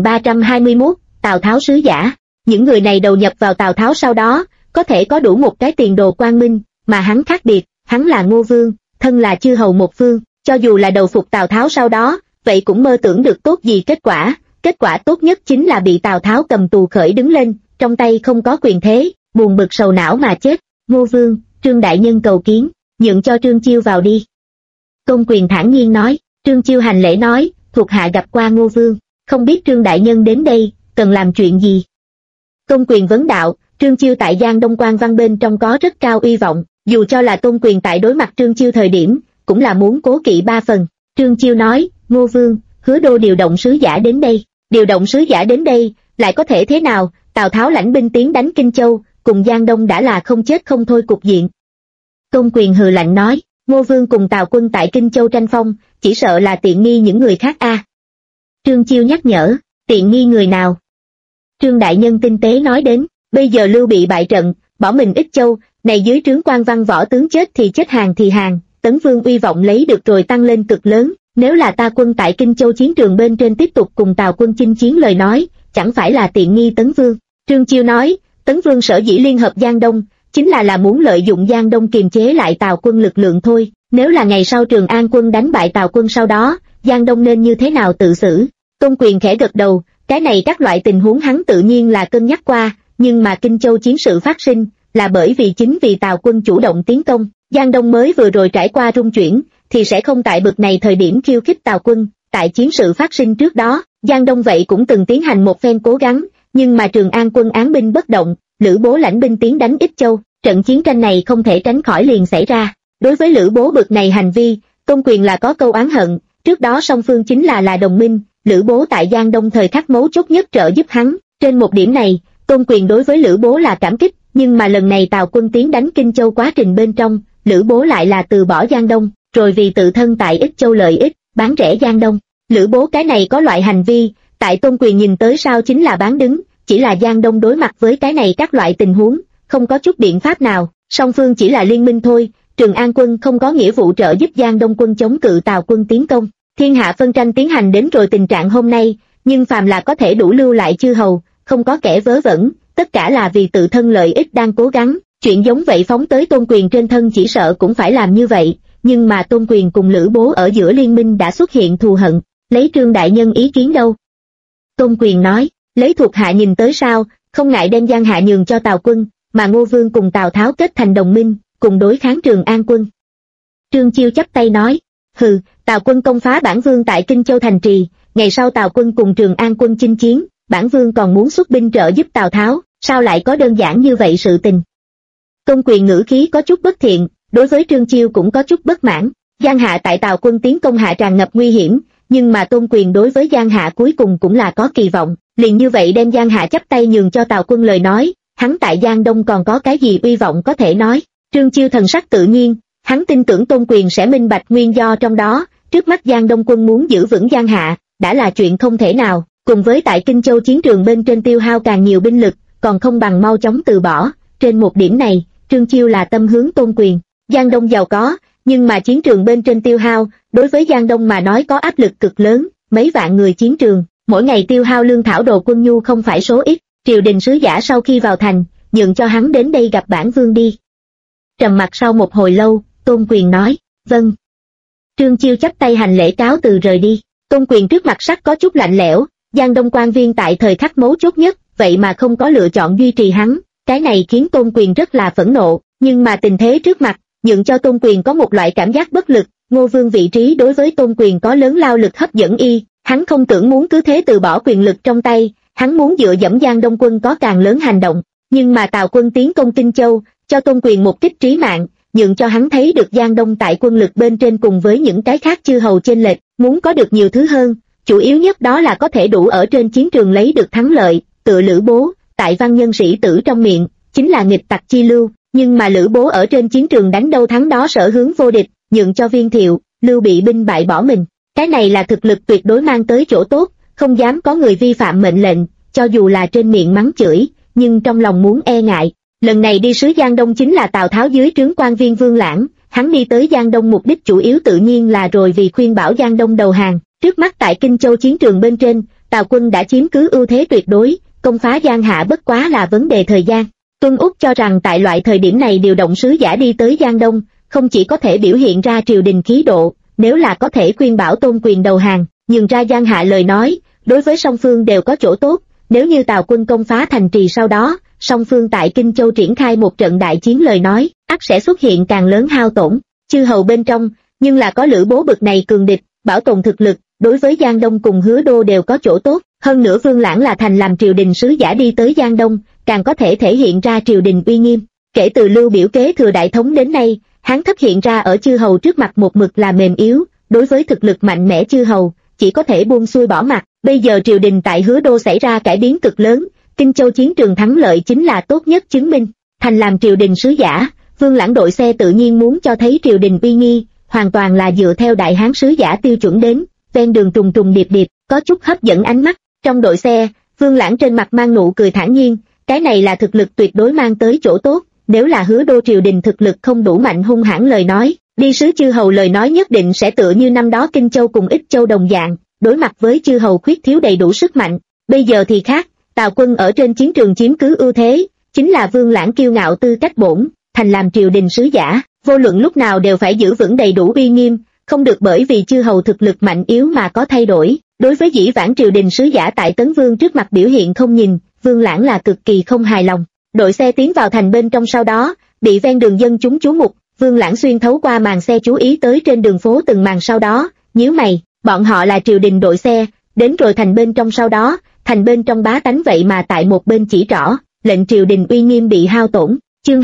2321, Tào Tháo sứ giả. Những người này đầu nhập vào Tào Tháo sau đó, có thể có đủ một cái tiền đồ quang minh, mà hắn khác biệt, hắn là Ngô Vương, thân là chư hầu một phương, cho dù là đầu phục Tào Tháo sau đó, vậy cũng mơ tưởng được tốt gì kết quả tốt nhất chính là bị Tào Tháo cầm tù khởi đứng lên, trong tay không có quyền thế, buồn bực sầu não mà chết. Ngô Vương, Trương đại nhân cầu kiến, nhượng cho Trương Chiêu vào đi. Tôn Quyền thản nhiên nói. Trương Chiêu hành lễ nói, thuộc hạ gặp qua Ngô Vương, không biết Trương đại nhân đến đây, cần làm chuyện gì? Tôn Quyền vấn đạo. Trương Chiêu tại Giang Đông quan văn bên trong có rất cao uy vọng, dù cho là Tôn Quyền tại đối mặt Trương Chiêu thời điểm, cũng là muốn cố kỵ ba phần. Trương Chiêu nói, Ngô Vương, Hứa Đô điều động sứ giả đến đây. Điều động sứ giả đến đây, lại có thể thế nào? Tào Tháo lãnh binh tiến đánh Kinh Châu, cùng Giang Đông đã là không chết không thôi cục diện. Tôn Quyền hừ lạnh nói, Ngô Vương cùng Tào quân tại Kinh Châu tranh phong, chỉ sợ là tiện nghi những người khác a. Trương Chiêu nhắc nhở, tiện nghi người nào? Trương đại nhân tinh tế nói đến, bây giờ Lưu Bị bại trận, bỏ mình Ích Châu, này dưới trướng quan văn võ tướng chết thì chết hàng thì hàng, Tấn Vương uy vọng lấy được rồi tăng lên cực lớn, nếu là ta quân tại Kinh Châu chiến trường bên trên tiếp tục cùng Tào quân chinh chiến lời nói, chẳng phải là tiện nghi Tấn Vương. Trương Chiêu nói, Tấn Vương sở dĩ liên hợp Giang Đông, chính là muốn lợi dụng Giang Đông kiềm chế lại Tào quân lực lượng thôi, nếu là ngày sau Trường An quân đánh bại Tào quân sau đó, Giang Đông nên như thế nào tự xử? Tôn Quyền khẽ gật đầu, cái này các loại tình huống hắn tự nhiên là cân nhắc qua, nhưng mà Kinh Châu chiến sự phát sinh, là bởi vì chính vì Tào quân chủ động tiến công, Giang Đông mới vừa rồi trải qua rung chuyển, thì sẽ không tại bực này thời điểm khiêu khích Tào quân. Tại chiến sự phát sinh trước đó, Giang Đông vậy cũng từng tiến hành một phen cố gắng, nhưng mà Trường An quân án binh bất động, Lữ Bố lãnh binh tiến đánh Ích Châu, trận chiến tranh này không thể tránh khỏi liền xảy ra. Đối với Lữ Bố bực này hành vi, Tôn Quyền là có câu oán hận, trước đó song phương chính là đồng minh, Lữ Bố tại Giang Đông thời khắc mấu chốt nhất trợ giúp hắn, trên một điểm này, Tôn Quyền đối với Lữ Bố là cảm kích, nhưng mà lần này Tào quân tiến đánh Kinh Châu quá trình bên trong, Lữ Bố lại là từ bỏ Giang Đông, rồi vì tự thân tại Ích Châu lợi ích, bán rẻ Giang Đông. Lữ Bố cái này có loại hành vi, tại Tôn Quyền nhìn tới sao chính là bán đứng, chỉ là Giang Đông đối mặt với cái này các loại tình huống, không có chút biện pháp nào, song phương chỉ là liên minh thôi, Trường An quân không có nghĩa vụ trợ giúp Giang Đông quân chống cự Tào quân tiến công. Thiên hạ phân tranh tiến hành đến rồi tình trạng hôm nay, nhưng phàm là có thể đủ lưu lại chư hầu, không có kẻ vớ vẩn, tất cả là vì tự thân lợi ích đang cố gắng, chuyện giống vậy phóng tới Tôn Quyền trên thân chỉ sợ cũng phải làm như vậy, nhưng mà Tôn Quyền cùng Lữ Bố ở giữa liên minh đã xuất hiện thù hận, lấy Trương đại nhân ý kiến đâu? Tôn Quyền nói, lấy thuộc hạ nhìn tới sao, không ngại đem Giang Hạ nhường cho Tào quân, mà Ngô Vương cùng Tào Tháo kết thành đồng minh, cùng đối kháng Trường An quân. Trương Chiêu chắp tay nói, hừ, Tào quân công phá bản vương tại Kinh Châu thành trì, ngày sau Tào quân cùng Trường An quân chinh chiến, bản vương còn muốn xuất binh trợ giúp Tào Tháo, sao lại có đơn giản như vậy sự tình? Tôn Quyền ngữ khí có chút bất thiện, đối với Trương Chiêu cũng có chút bất mãn. Giang Hạ tại Tào quân tiến công hạ tràn ngập nguy hiểm, nhưng mà Tôn Quyền đối với Giang Hạ cuối cùng cũng là có kỳ vọng, liền như vậy đem Giang Hạ chắp tay nhường cho Tào quân lời nói, hắn tại Giang Đông còn có cái gì uy vọng có thể nói? Trương Chiêu thần sắc tự nhiên, hắn tin tưởng Tôn Quyền sẽ minh bạch nguyên do trong đó, trước mắt Giang Đông quân muốn giữ vững Giang Hạ, đã là chuyện không thể nào, cùng với tại Kinh Châu chiến trường bên trên tiêu hao càng nhiều binh lực, còn không bằng mau chóng từ bỏ, trên một điểm này, Trương Chiêu là tâm hướng Tôn Quyền. Giang Đông giàu có, nhưng mà chiến trường bên trên tiêu hao, đối với Giang Đông mà nói có áp lực cực lớn, mấy vạn người chiến trường, mỗi ngày tiêu hao lương thảo đồ quân nhu không phải số ít, triều đình sứ giả sau khi vào thành, nhượng cho hắn đến đây gặp bản vương đi. Trầm mặc sau một hồi lâu, Tôn Quyền nói, vâng. Trương Chiêu chắp tay hành lễ cáo từ rời đi. Tôn Quyền trước mặt sắc có chút lạnh lẽo, Giang Đông quan viên tại thời khắc mấu chốt nhất, vậy mà không có lựa chọn duy trì hắn, cái này khiến Tôn Quyền rất là phẫn nộ, nhưng mà tình thế trước mặt, nhượng cho Tôn Quyền có một loại cảm giác bất lực, Ngô Vương vị trí đối với Tôn Quyền có lớn lao lực hấp dẫn hắn không tưởng muốn cứ thế từ bỏ quyền lực trong tay, hắn muốn dựa dẫm Giang Đông quân có càng lớn hành động, nhưng mà Tào quân tiến công Kinh Châu, cho Tôn Quyền một kích trí mạng, nhượng cho hắn thấy được Giang Đông tại quân lực bên trên cùng với những cái khác chư hầu chênh lệch, muốn có được nhiều thứ hơn, chủ yếu nhất đó là có thể đủ ở trên chiến trường lấy được thắng lợi, tựa Lữ Bố, tại văn nhân sĩ tử trong miệng, chính là nghịch tặc chi lưu, Nhưng mà Lữ Bố ở trên chiến trường đánh đâu thắng đó sở hướng vô địch, nhượng cho Viên Thiệu, Lưu bị binh bại bỏ mình. Cái này là thực lực tuyệt đối mang tới chỗ tốt, không dám có người vi phạm mệnh lệnh, cho dù là trên miệng mắng chửi, nhưng trong lòng muốn e ngại. Lần này đi sứ Giang Đông chính là Tào Tháo dưới trướng quan viên Vương Lãng, hắn đi tới Giang Đông mục đích chủ yếu tự nhiên là rồi vì khuyên bảo Giang Đông đầu hàng. Trước mắt tại Kinh Châu chiến trường bên trên, Tào quân đã chiếm cứ ưu thế tuyệt đối, công phá Giang Hạ bất quá là vấn đề thời gian. Tuân Úc cho rằng tại loại thời điểm này điều động sứ giả đi tới Giang Đông, không chỉ có thể biểu hiện ra triều đình khí độ, nếu là có thể khuyên bảo Tôn Quyền đầu hàng, nhường ra Giang Hạ lời nói, đối với song phương đều có chỗ tốt. Nếu như Tào quân công phá thành trì sau đó, song phương tại Kinh Châu triển khai một trận đại chiến lời nói, ắt sẽ xuất hiện càng lớn hao tổn. Chư hầu bên trong, nhưng là có Lữ Bố bực này cường địch, bảo tồn thực lực, đối với Giang Đông cùng Hứa Đô đều có chỗ tốt. Hơn nữa Vương Lãng là thành làm triều đình sứ giả đi tới Giang Đông, càng có thể thể hiện ra triều đình uy nghiêm. Kể từ Lưu Biểu kế thừa đại thống đến nay, hắn thất hiện ra ở chư hầu trước mặt một mực là mềm yếu, đối với thực lực mạnh mẽ chư hầu, chỉ có thể buông xuôi bỏ mặt. Bây giờ triều đình tại Hứa Đô xảy ra cải biến cực lớn, Kinh Châu chiến trường thắng lợi chính là tốt nhất chứng minh. Thành làm triều đình sứ giả, Vương Lãng đội xe tự nhiên muốn cho thấy triều đình uy nghi, hoàn toàn là dựa theo đại hán sứ giả tiêu chuẩn đến, ven đường trùng trùng điệp điệp, có chút hấp dẫn ánh mắt. Trong đội xe, Vương Lãng trên mặt mang nụ cười thản nhiên, cái này là thực lực tuyệt đối mang tới chỗ tốt. Nếu là Hứa Đô triều đình thực lực không đủ mạnh hung hãn lời nói, đi sứ chư hầu lời nói nhất định sẽ tựa như năm đó Kinh Châu cùng Ích Châu đồng dạng, đối mặt với chư hầu khuyết thiếu đầy đủ sức mạnh. Bây giờ thì khác, Tào quân ở trên chiến trường chiếm cứ ưu thế, chính là Vương Lãng kiêu ngạo tư cách bổn, thành làm triều đình sứ giả, vô luận lúc nào đều phải giữ vững đầy đủ uy nghiêm, không được bởi vì chư hầu thực lực mạnh yếu mà có thay đổi. Đối với dĩ vãng triều đình sứ giả tại Tấn Vương trước mặt biểu hiện không nhìn, Vương Lãng là cực kỳ không hài lòng. Đội xe tiến vào thành bên trong sau đó, bị ven đường dân chúng chú mục, Vương Lãng xuyên thấu qua màn xe chú ý tới trên đường phố từng màn sau đó, nhíu mày, bọn họ là triều đình đội xe, đến rồi thành bên trong sau đó, thành bên trong bá tánh vậy mà tại một bên chỉ trỏ, lệnh triều đình uy nghiêm bị hao tổn. Chương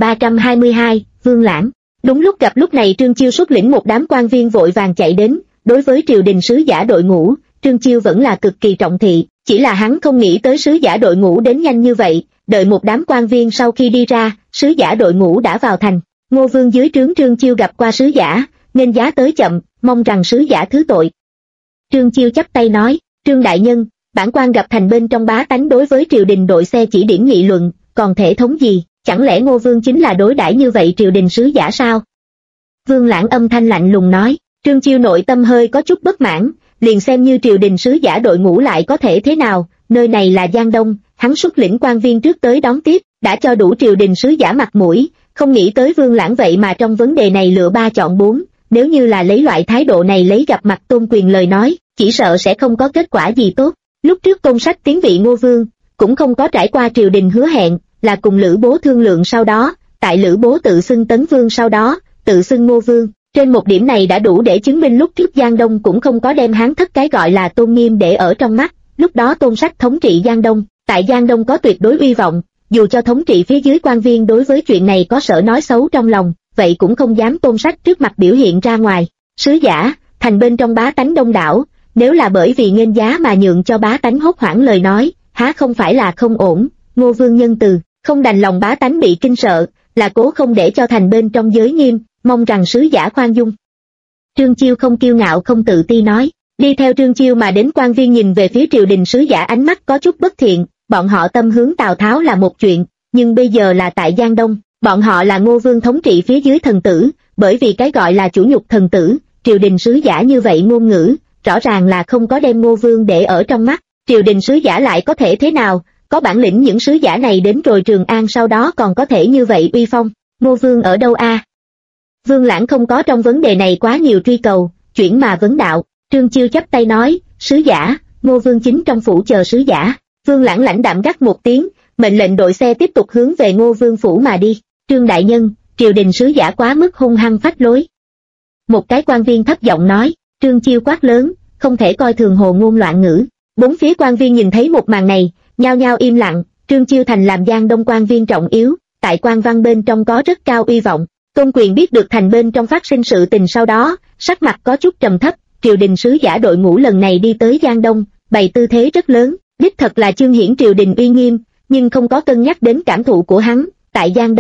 2322, Vương Lãng. Đúng lúc này Trương Chiêu xuất lĩnh một đám quan viên vội vàng chạy đến, đối với triều đình sứ giả đội ngũ, Trương Chiêu vẫn là cực kỳ trọng thị, chỉ là hắn không nghĩ tới sứ giả đội ngũ đến nhanh như vậy, đợi một đám quan viên sau khi đi ra, sứ giả đội ngũ đã vào thành. Ngô Vương dưới trướng Trương Chiêu gặp qua sứ giả, nên giá tới chậm, mong rằng sứ giả thứ tội. Trương Chiêu chắp tay nói, Trương đại nhân, bản quan gặp thành bên trong bá tánh đối với triều đình đội xe chỉ điểm nghị luận, còn thể thống gì, chẳng lẽ Ngô Vương chính là đối đãi như vậy triều đình sứ giả sao? Vương Lãng âm thanh lạnh lùng nói. Trương Chiêu nội tâm hơi có chút bất mãn, liền xem như triều đình sứ giả đội ngũ lại có thể thế nào, nơi này là Giang Đông, hắn xuất lĩnh quan viên trước tới đón tiếp, đã cho đủ triều đình sứ giả mặt mũi, không nghĩ tới Vương Lãng vậy mà trong vấn đề này lựa ba chọn bốn, nếu như là lấy loại thái độ này lấy gặp mặt Tôn Quyền lời nói, chỉ sợ sẽ không có kết quả gì tốt. Lúc trước Tôn Sách tiến vị Ngô Vương, cũng không có trải qua triều đình hứa hẹn, là cùng Lữ Bố thương lượng sau đó, tại Lữ Bố tự xưng Tấn Vương sau đó, tự xưng Ngô Vương. Trên một điểm này đã đủ để chứng minh lúc trước Giang Đông cũng không có đem hắn thất cái gọi là tôn nghiêm để ở trong mắt. Lúc đó Tôn Sách thống trị Giang Đông, tại Giang Đông có tuyệt đối uy vọng, dù cho thống trị phía dưới quan viên đối với chuyện này có sợ nói xấu trong lòng, vậy cũng không dám Tôn Sách trước mặt biểu hiện ra ngoài. Sứ giả, thành bên trong bá tánh đông đảo, nếu là bởi vì nghênh giá mà nhượng cho bá tánh hốt hoảng lời nói, há không phải là không ổn. Ngô Vương nhân từ, không đành lòng bá tánh bị kinh sợ, là cố không để cho thành bên trong giới nghiêm, mong rằng sứ giả khoan dung. Trương Chiêu không kiêu ngạo không tự ti nói. Đi theo Trương Chiêu mà đến quan viên nhìn về phía triều đình sứ giả ánh mắt có chút bất thiện, bọn họ tâm hướng Tào Tháo là một chuyện, nhưng bây giờ là tại Giang Đông, bọn họ là Ngô Vương thống trị phía dưới thần tử, bởi vì cái gọi là chủ nhục thần tử, triều đình sứ giả như vậy ngôn ngữ, rõ ràng là không có đem Ngô Vương để ở trong mắt. Triều đình sứ giả lại có thể thế nào, có bản lĩnh những sứ giả này đến rồi Trường An sau đó còn có thể như vậy uy phong. Ngô Vương ở đâu a? Vương Lãng không có trong vấn đề này quá nhiều truy cầu, chuyển mà vấn đạo. Trương Chiêu chắp tay nói, sứ giả, Ngô Vương chính trong phủ chờ sứ giả. Vương Lãng lãnh đạm gắt một tiếng, mệnh lệnh đội xe tiếp tục hướng về Ngô Vương phủ mà đi. Trương đại nhân, triều đình sứ giả quá mức hung hăng phách lối. Một cái quan viên thấp giọng nói. Trương Chiêu quát lớn, không thể coi thường hồ ngôn loạn ngữ. Bốn phía quan viên nhìn thấy một màn này, nhao nhao im lặng. Trương Chiêu thành làm Giang Đông quan viên trọng yếu, tại quan văn bên trong có rất cao uy vọng. Tôn Quyền biết được thành bên trong phát sinh sự tình sau đó, sắc mặt có chút trầm thấp. Triều đình sứ giả đội ngũ lần này đi tới Giang Đông, bày tư thế rất lớn, đích thật là chương hiển triều đình uy nghiêm, nhưng không có cân nhắc đến cảm thụ của hắn. Tại Giang Đông,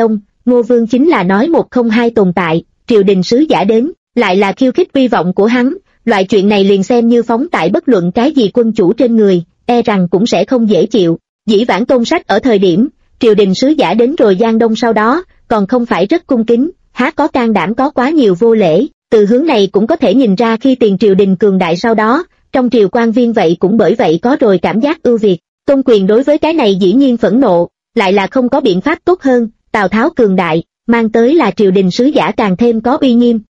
Ngô Vương chính là nói một không hai tồn tại, triều đình sứ giả đến, lại là khiêu khích uy vọng của hắn, loại chuyện này liền xem như phóng tại bất luận cái gì quân chủ trên người, e rằng cũng sẽ không dễ chịu. Dĩ vãng Tôn Sách ở thời điểm, triều đình sứ giả đến rồi Giang Đông sau đó, còn không phải rất cung kính, há có can đảm có quá nhiều vô lễ, từ hướng này cũng có thể nhìn ra khi tiền triều đình cường đại sau đó, trong triều quan viên vậy cũng bởi vậy có rồi cảm giác ưu việt. Tôn Quyền đối với cái này dĩ nhiên phẫn nộ, lại là không có biện pháp tốt hơn, Tào Tháo cường đại, mang tới là triều đình sứ giả càng thêm có uy nghiêm,